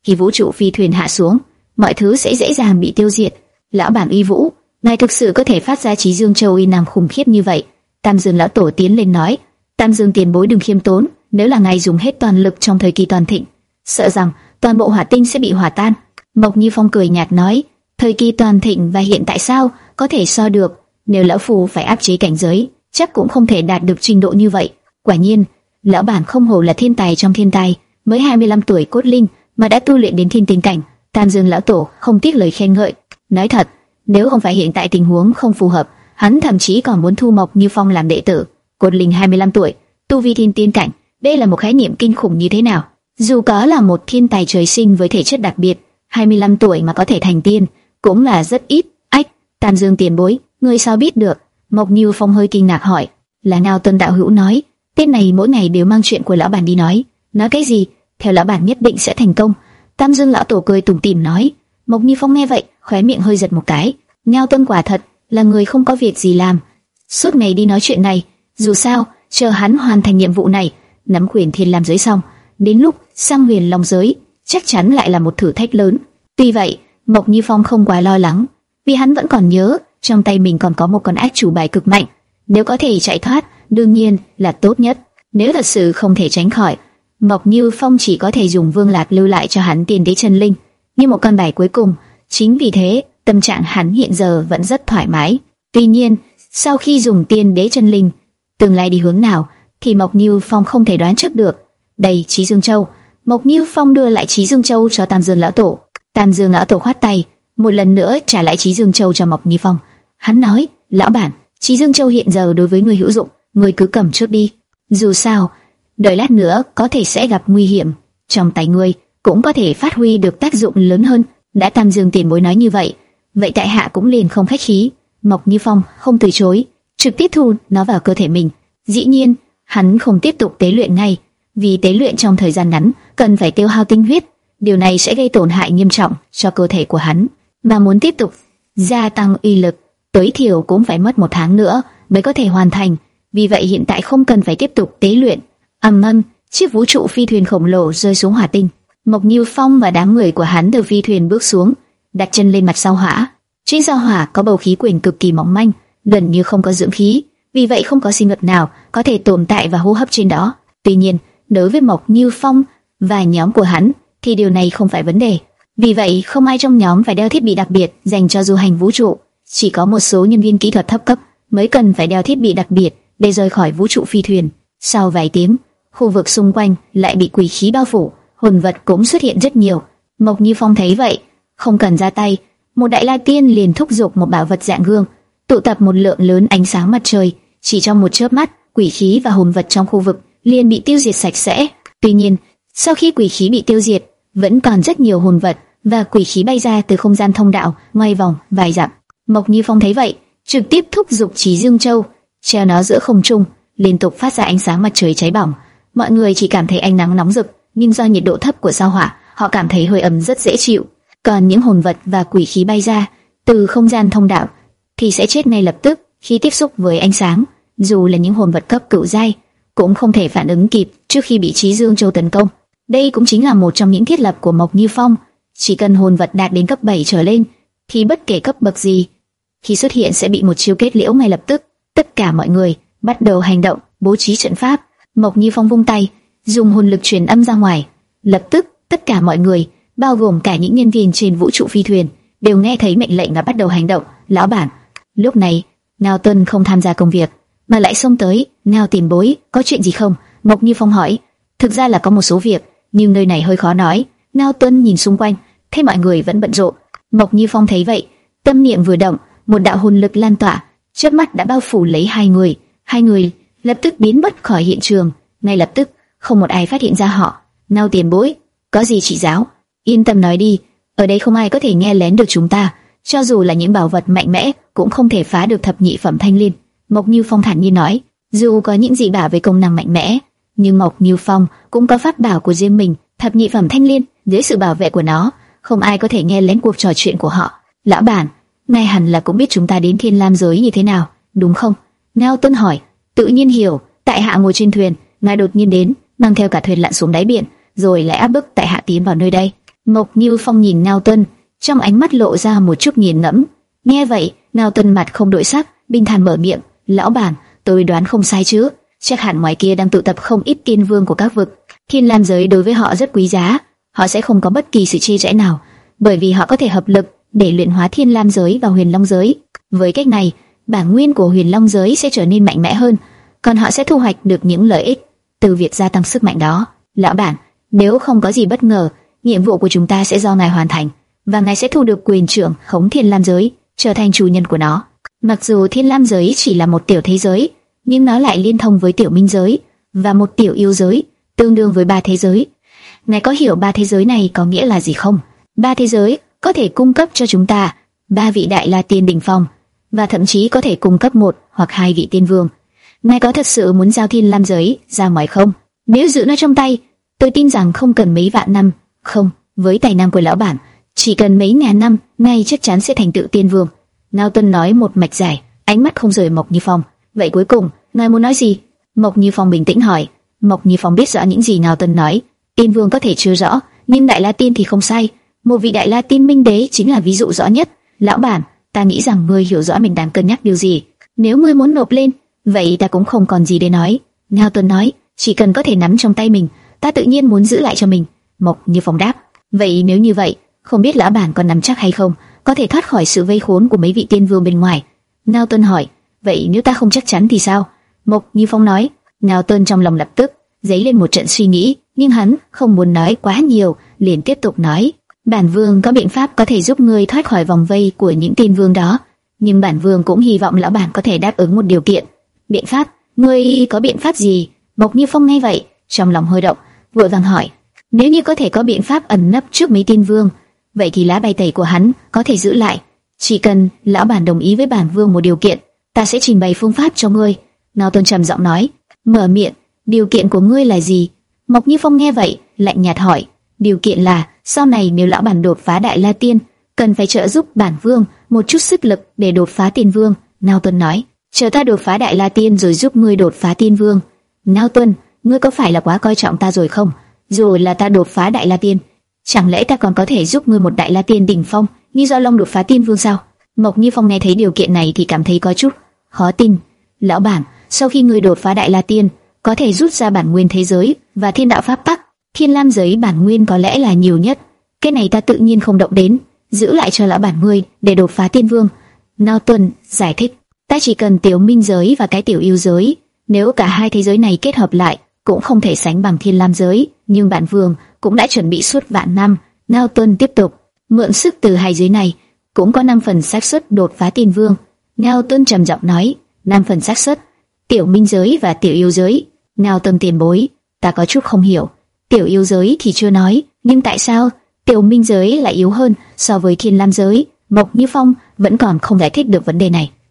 Khi vũ trụ phi thuyền hạ xuống, mọi thứ sẽ dễ dàng bị tiêu diệt. Lão bản uy vũ, ngài thực sự có thể phát ra Chí Dương Châu uy năng khủng khiếp như vậy? Tam Dương lão tổ tiến lên nói. Tam Dương tiền bối đừng khiêm tốn, nếu là ngài dùng hết toàn lực trong thời kỳ toàn thịnh, sợ rằng toàn bộ hỏa tinh sẽ bị hỏa tan. Mộc Như Phong cười nhạt nói, thời kỳ toàn thịnh và hiện tại sao có thể so được? Nếu lão phù phải áp chế cảnh giới, chắc cũng không thể đạt được trình độ như vậy. Quả nhiên, lão bản không hổ là thiên tài trong thiên tài, mới hai mươi lăm tuổi cốt linh mà đã tu luyện đến thiên tinh cảnh. Tam Dương lão tổ không tiếc lời khen ngợi, nói thật, nếu không phải hiện tại tình huống không phù hợp, hắn thậm chí còn muốn thu Mộc Như Phong làm đệ tử. Cốt linh hai mươi lăm tuổi, tu vi thiên tiên cảnh, đây là một khái niệm kinh khủng như thế nào? Dù có là một thiên tài trời sinh với thể chất đặc biệt, hai mươi lăm tuổi mà có thể thành tiên, cũng là rất ít. Ách, Tam Dương tiền bối, ngươi sao biết được? Mộc Như Phong hơi kinh ngạc hỏi. Là Ngao Tuân đạo hữu nói, tên này mỗi ngày đều mang chuyện của lão bản đi nói. Nói cái gì? Theo lão bản nhất định sẽ thành công. Tam Dương lão tổ cười tủm tỉm nói. Mộc Như Phong nghe vậy, khóe miệng hơi giật một cái. Ngao Tuân quả thật là người không có việc gì làm, suốt ngày đi nói chuyện này. Dù sao, chờ hắn hoàn thành nhiệm vụ này, nắm quyền thiên lam giới xong, đến lúc sang huyền long giới, chắc chắn lại là một thử thách lớn. Tuy vậy, Mộc Như Phong không quá lo lắng, vì hắn vẫn còn nhớ trong tay mình còn có một con ác chủ bài cực mạnh. Nếu có thể chạy thoát, đương nhiên là tốt nhất. Nếu thật sự không thể tránh khỏi, Mộc Như Phong chỉ có thể dùng Vương Lạc lưu lại cho hắn Tiên Đế Chân Linh như một con bài cuối cùng. Chính vì thế, tâm trạng hắn hiện giờ vẫn rất thoải mái. Tuy nhiên, sau khi dùng Tiên Đế Chân Linh, tương lai đi hướng nào thì Mộc Như Phong không thể đoán trước được. Đây, Chí Dương Châu. Mộc Như Phong đưa lại Chí Dương Châu cho Tam Dương lão tổ. Tam Dương lão tổ khoát tay, một lần nữa trả lại Chí Dương Châu cho Mộc Như Phong. Hắn nói, lão bản, Chí Dương Châu hiện giờ đối với người hữu dụng, người cứ cầm trước đi. Dù sao, đợi lát nữa có thể sẽ gặp nguy hiểm, trong tay ngươi cũng có thể phát huy được tác dụng lớn hơn. Đã Tam Dương tiền bối nói như vậy, vậy tại hạ cũng liền không khách khí. Mộc Như Phong không từ chối, trực tiếp thu nó vào cơ thể mình. Dĩ nhiên, hắn không tiếp tục tế luyện ngay, vì tế luyện trong thời gian ngắn cần phải tiêu hao tinh huyết, điều này sẽ gây tổn hại nghiêm trọng cho cơ thể của hắn. Mà muốn tiếp tục gia tăng uy lực, tối thiểu cũng phải mất một tháng nữa mới có thể hoàn thành. Vì vậy hiện tại không cần phải tiếp tục tế luyện. Ầm ầm, chiếc vũ trụ phi thuyền khổng lồ rơi xuống hỏa tinh. Mộc Như Phong và đám người của hắn từ phi thuyền bước xuống, đặt chân lên mặt sao hỏa. Trên sao hỏa có bầu khí quyển cực kỳ mỏng manh, gần như không có dưỡng khí, vì vậy không có sinh vật nào có thể tồn tại và hô hấp trên đó. Tuy nhiên, đối với Mộc Như Phong và nhóm của hắn thì điều này không phải vấn đề. Vì vậy, không ai trong nhóm phải đeo thiết bị đặc biệt dành cho du hành vũ trụ. Chỉ có một số nhân viên kỹ thuật thấp cấp mới cần phải đeo thiết bị đặc biệt để rời khỏi vũ trụ phi thuyền. Sau vài tiếng, khu vực xung quanh lại bị quỷ khí bao phủ, hồn vật cũng xuất hiện rất nhiều. Mộc Như Phong thấy vậy, không cần ra tay, một đại la tiên liền thúc giục một bảo vật dạng gương, tụ tập một lượng lớn ánh sáng mặt trời. Chỉ trong một chớp mắt, quỷ khí và hồn vật trong khu vực liền bị tiêu diệt sạch sẽ. Tuy nhiên, sau khi quỷ khí bị tiêu diệt, vẫn còn rất nhiều hồn vật và quỷ khí bay ra từ không gian thông đạo, ngoay vòng vài dặm. Mộc Như Phong thấy vậy, trực tiếp thúc giục Chí Dương Châu, treo nó giữa không trung, liên tục phát ra ánh sáng mặt trời cháy bỏng. Mọi người chỉ cảm thấy ánh nắng nóng rực, nhưng do nhiệt độ thấp của sao hỏa, họ cảm thấy hơi ấm rất dễ chịu. Còn những hồn vật và quỷ khí bay ra từ không gian thông đạo thì sẽ chết ngay lập tức khi tiếp xúc với ánh sáng. Dù là những hồn vật cấp cửu giai cũng không thể phản ứng kịp trước khi bị Chí Dương Châu tấn công. Đây cũng chính là một trong những thiết lập của Mộc Như Phong. Chỉ cần hồn vật đạt đến cấp bảy trở lên thì bất kể cấp bậc gì, khi xuất hiện sẽ bị một chiêu kết liễu ngay lập tức. Tất cả mọi người bắt đầu hành động, bố trí trận pháp. Mộc Như Phong vung tay, dùng hồn lực truyền âm ra ngoài. Lập tức, tất cả mọi người, bao gồm cả những nhân viên trên vũ trụ phi thuyền, đều nghe thấy mệnh lệnh và bắt đầu hành động. Lão bản. Lúc này, Ngao Tuân không tham gia công việc, mà lại xông tới. Ngao tiền bối, có chuyện gì không? Mộc Như Phong hỏi. Thực ra là có một số việc, nhưng nơi này hơi khó nói. Ngao Tuân nhìn xung quanh, thấy mọi người vẫn bận rộn. Mộc Như Phong thấy vậy, tâm niệm vừa động, một đạo hồn lực lan tỏa, chớp mắt đã bao phủ lấy hai người. Hai người lập tức biến mất khỏi hiện trường. Ngay lập tức, không một ai phát hiện ra họ. Ngao tiền bối, có gì chỉ giáo? Yên tâm nói đi, ở đây không ai có thể nghe lén được chúng ta. Cho dù là những bảo vật mạnh mẽ, cũng không thể phá được thập nhị phẩm thanh liên. Mộc Như Phong thản nhiên nói. Dù có những dị bảo với công năng mạnh mẽ, nhưng Mộc Như Phong cũng có pháp bảo của riêng mình, thập nhị phẩm thanh liên. Dưới sự bảo vệ của nó, không ai có thể nghe lén cuộc trò chuyện của họ. Lão bản, ngài hẳn là cũng biết chúng ta đến Thiên Lam giới như thế nào, đúng không? Ngao Tuân hỏi. Tự nhiên hiểu, tại hạ ngồi trên thuyền, ngài đột nhiên đến, mang theo cả thuyền lặn xuống đáy biển, rồi lại áp bức tại hạ tiến vào nơi đây. Mộc Như Phong nhìn Ngao Tuân, trong ánh mắt lộ ra một chút nghiền ngẫm. Nghe vậy, Ngao Tuân mặt không đổi sắc, bình thản mở miệng, "Lão bản, tôi đoán không sai chứ? Chắc hẳn ngoài kia đang tụ tập không ít tiên vương của các vực. Thiên Lam giới đối với họ rất quý giá, họ sẽ không có bất kỳ sự chia rẽ nào, bởi vì họ có thể hợp lực để luyện hóa Thiên Lam giới và Huyền Long giới. Với cách này, bản nguyên của Huyền Long giới sẽ trở nên mạnh mẽ hơn, còn họ sẽ thu hoạch được những lợi ích từ việc gia tăng sức mạnh đó. Lão bản, nếu không có gì bất ngờ, nhiệm vụ của chúng ta sẽ do ngài hoàn thành, và ngài sẽ thu được quyền trưởng khống Thiên Lam giới, trở thành chủ nhân của nó. Mặc dù Thiên Lam giới chỉ là một tiểu thế giới, nhưng nó lại liên thông với tiểu minh giới và một tiểu yêu giới, tương đương với ba thế giới. Ngài có hiểu ba thế giới này có nghĩa là gì không? Ba thế giới có thể cung cấp cho chúng ta ba vị đại la tiên đỉnh phong, và thậm chí có thể cung cấp một hoặc hai vị tiên vương. Ngài có thật sự muốn giao Thiên Lam giới ra ngoài không? Nếu giữ nó trong tay, tôi tin rằng không cần mấy vạn năm, không, với tài năng của lão bản, chỉ cần mấy ngàn năm, ngài chắc chắn sẽ thành tựu tiên vương." Ngao Tuân nói một mạch dài, ánh mắt không rời Mộc Như Phong. "Vậy cuối cùng, ngài muốn nói gì?" Mộc Như Phong bình tĩnh hỏi. Mộc Như Phong biết rõ những gì Ngao Tuân nói. Tiên vương có thể chưa rõ, nhưng đại la tiên thì không sai. Một vị đại la tiên minh đế chính là ví dụ rõ nhất. "Lão bản, ta nghĩ rằng ngươi hiểu rõ mình đang cân nhắc điều gì. Nếu ngươi muốn nộp lên, vậy ta cũng không còn gì để nói." Ngao Tuân nói, "Chỉ cần có thể nắm trong tay mình, ta tự nhiên muốn giữ lại cho mình." Mộc Như Phong đáp, "Vậy nếu như vậy, không biết lão bản còn nắm chắc hay không, có thể thoát khỏi sự vây khốn của mấy vị tiên vương bên ngoài?" Ngao Tuân hỏi, "Vậy nếu ta không chắc chắn thì sao?" Mộc Như Phong nói. Ngao Tuân trong lòng lập tức dấy lên một trận suy nghĩ, nhưng hắn không muốn nói quá nhiều, liền tiếp tục nói, "Bản vương có biện pháp có thể giúp ngươi thoát khỏi vòng vây của những tiên vương đó, nhưng bản vương cũng hy vọng lão bản có thể đáp ứng một điều kiện." "Biện pháp? Ngươi có biện pháp gì?" Mộc Như Phong nghe vậy, trong lòng hơi động, vội vàng hỏi, "Nếu như có thể có biện pháp ẩn nấp trước mấy tiên vương, vậy thì lá bài tẩy của hắn có thể giữ lại. Chỉ cần lão bản đồng ý với bản vương một điều kiện, ta sẽ trình bày phương pháp cho ngươi." Ngao Tuân trầm giọng nói, "Mở miệng, điều kiện của ngươi là gì?" Mộc Như Phong nghe vậy, lạnh nhạt hỏi, "Điều kiện là sau này nếu lão bản đột phá đại la tiên, cần phải trợ giúp bản vương một chút sức lực để đột phá tiên vương." Ngao Tuân nói, "Chờ ta đột phá đại la tiên rồi giúp ngươi đột phá tiên vương." "Ngao Tuân, ngươi có phải là quá coi trọng ta rồi không? Dù là ta đột phá đại la tiên, chẳng lẽ ta còn có thể giúp ngươi một đại la tiên đỉnh phong như Do Long đột phá tiên vương sao?" Mộc Như Phong nghe thấy điều kiện này thì cảm thấy có chút khó tin. "Lão bản, sau khi ngươi đột phá đại la tiên, có thể rút ra bản nguyên thế giới và thiên đạo pháp tắc. Thiên Lam giới bản nguyên có lẽ là nhiều nhất. Cái này ta tự nhiên không động đến, giữ lại cho lão bản ngươi để đột phá tiên vương." Ngao Tuân giải thích, "Ta chỉ cần tiểu minh giới và cái tiểu yêu giới. Nếu cả hai thế giới này kết hợp lại, cũng không thể sánh bằng Thiên Lam giới. Nhưng bản vương cũng đã chuẩn bị suốt vạn năm." Ngao Tuân tiếp tục, "Mượn sức từ hai giới này, cũng có năm phần xác suất đột phá tiên vương." Ngao Tuân trầm giọng nói, năm phần xác suất, tiểu minh giới và tiểu yêu giới." Ngao Tuân tiền bối, ta có chút không hiểu. Tiểu yêu giới thì chưa nói, nhưng tại sao tiểu minh giới lại yếu hơn so với Thiên Lam giới? Mộc Như Phong vẫn còn không giải thích được vấn đề này.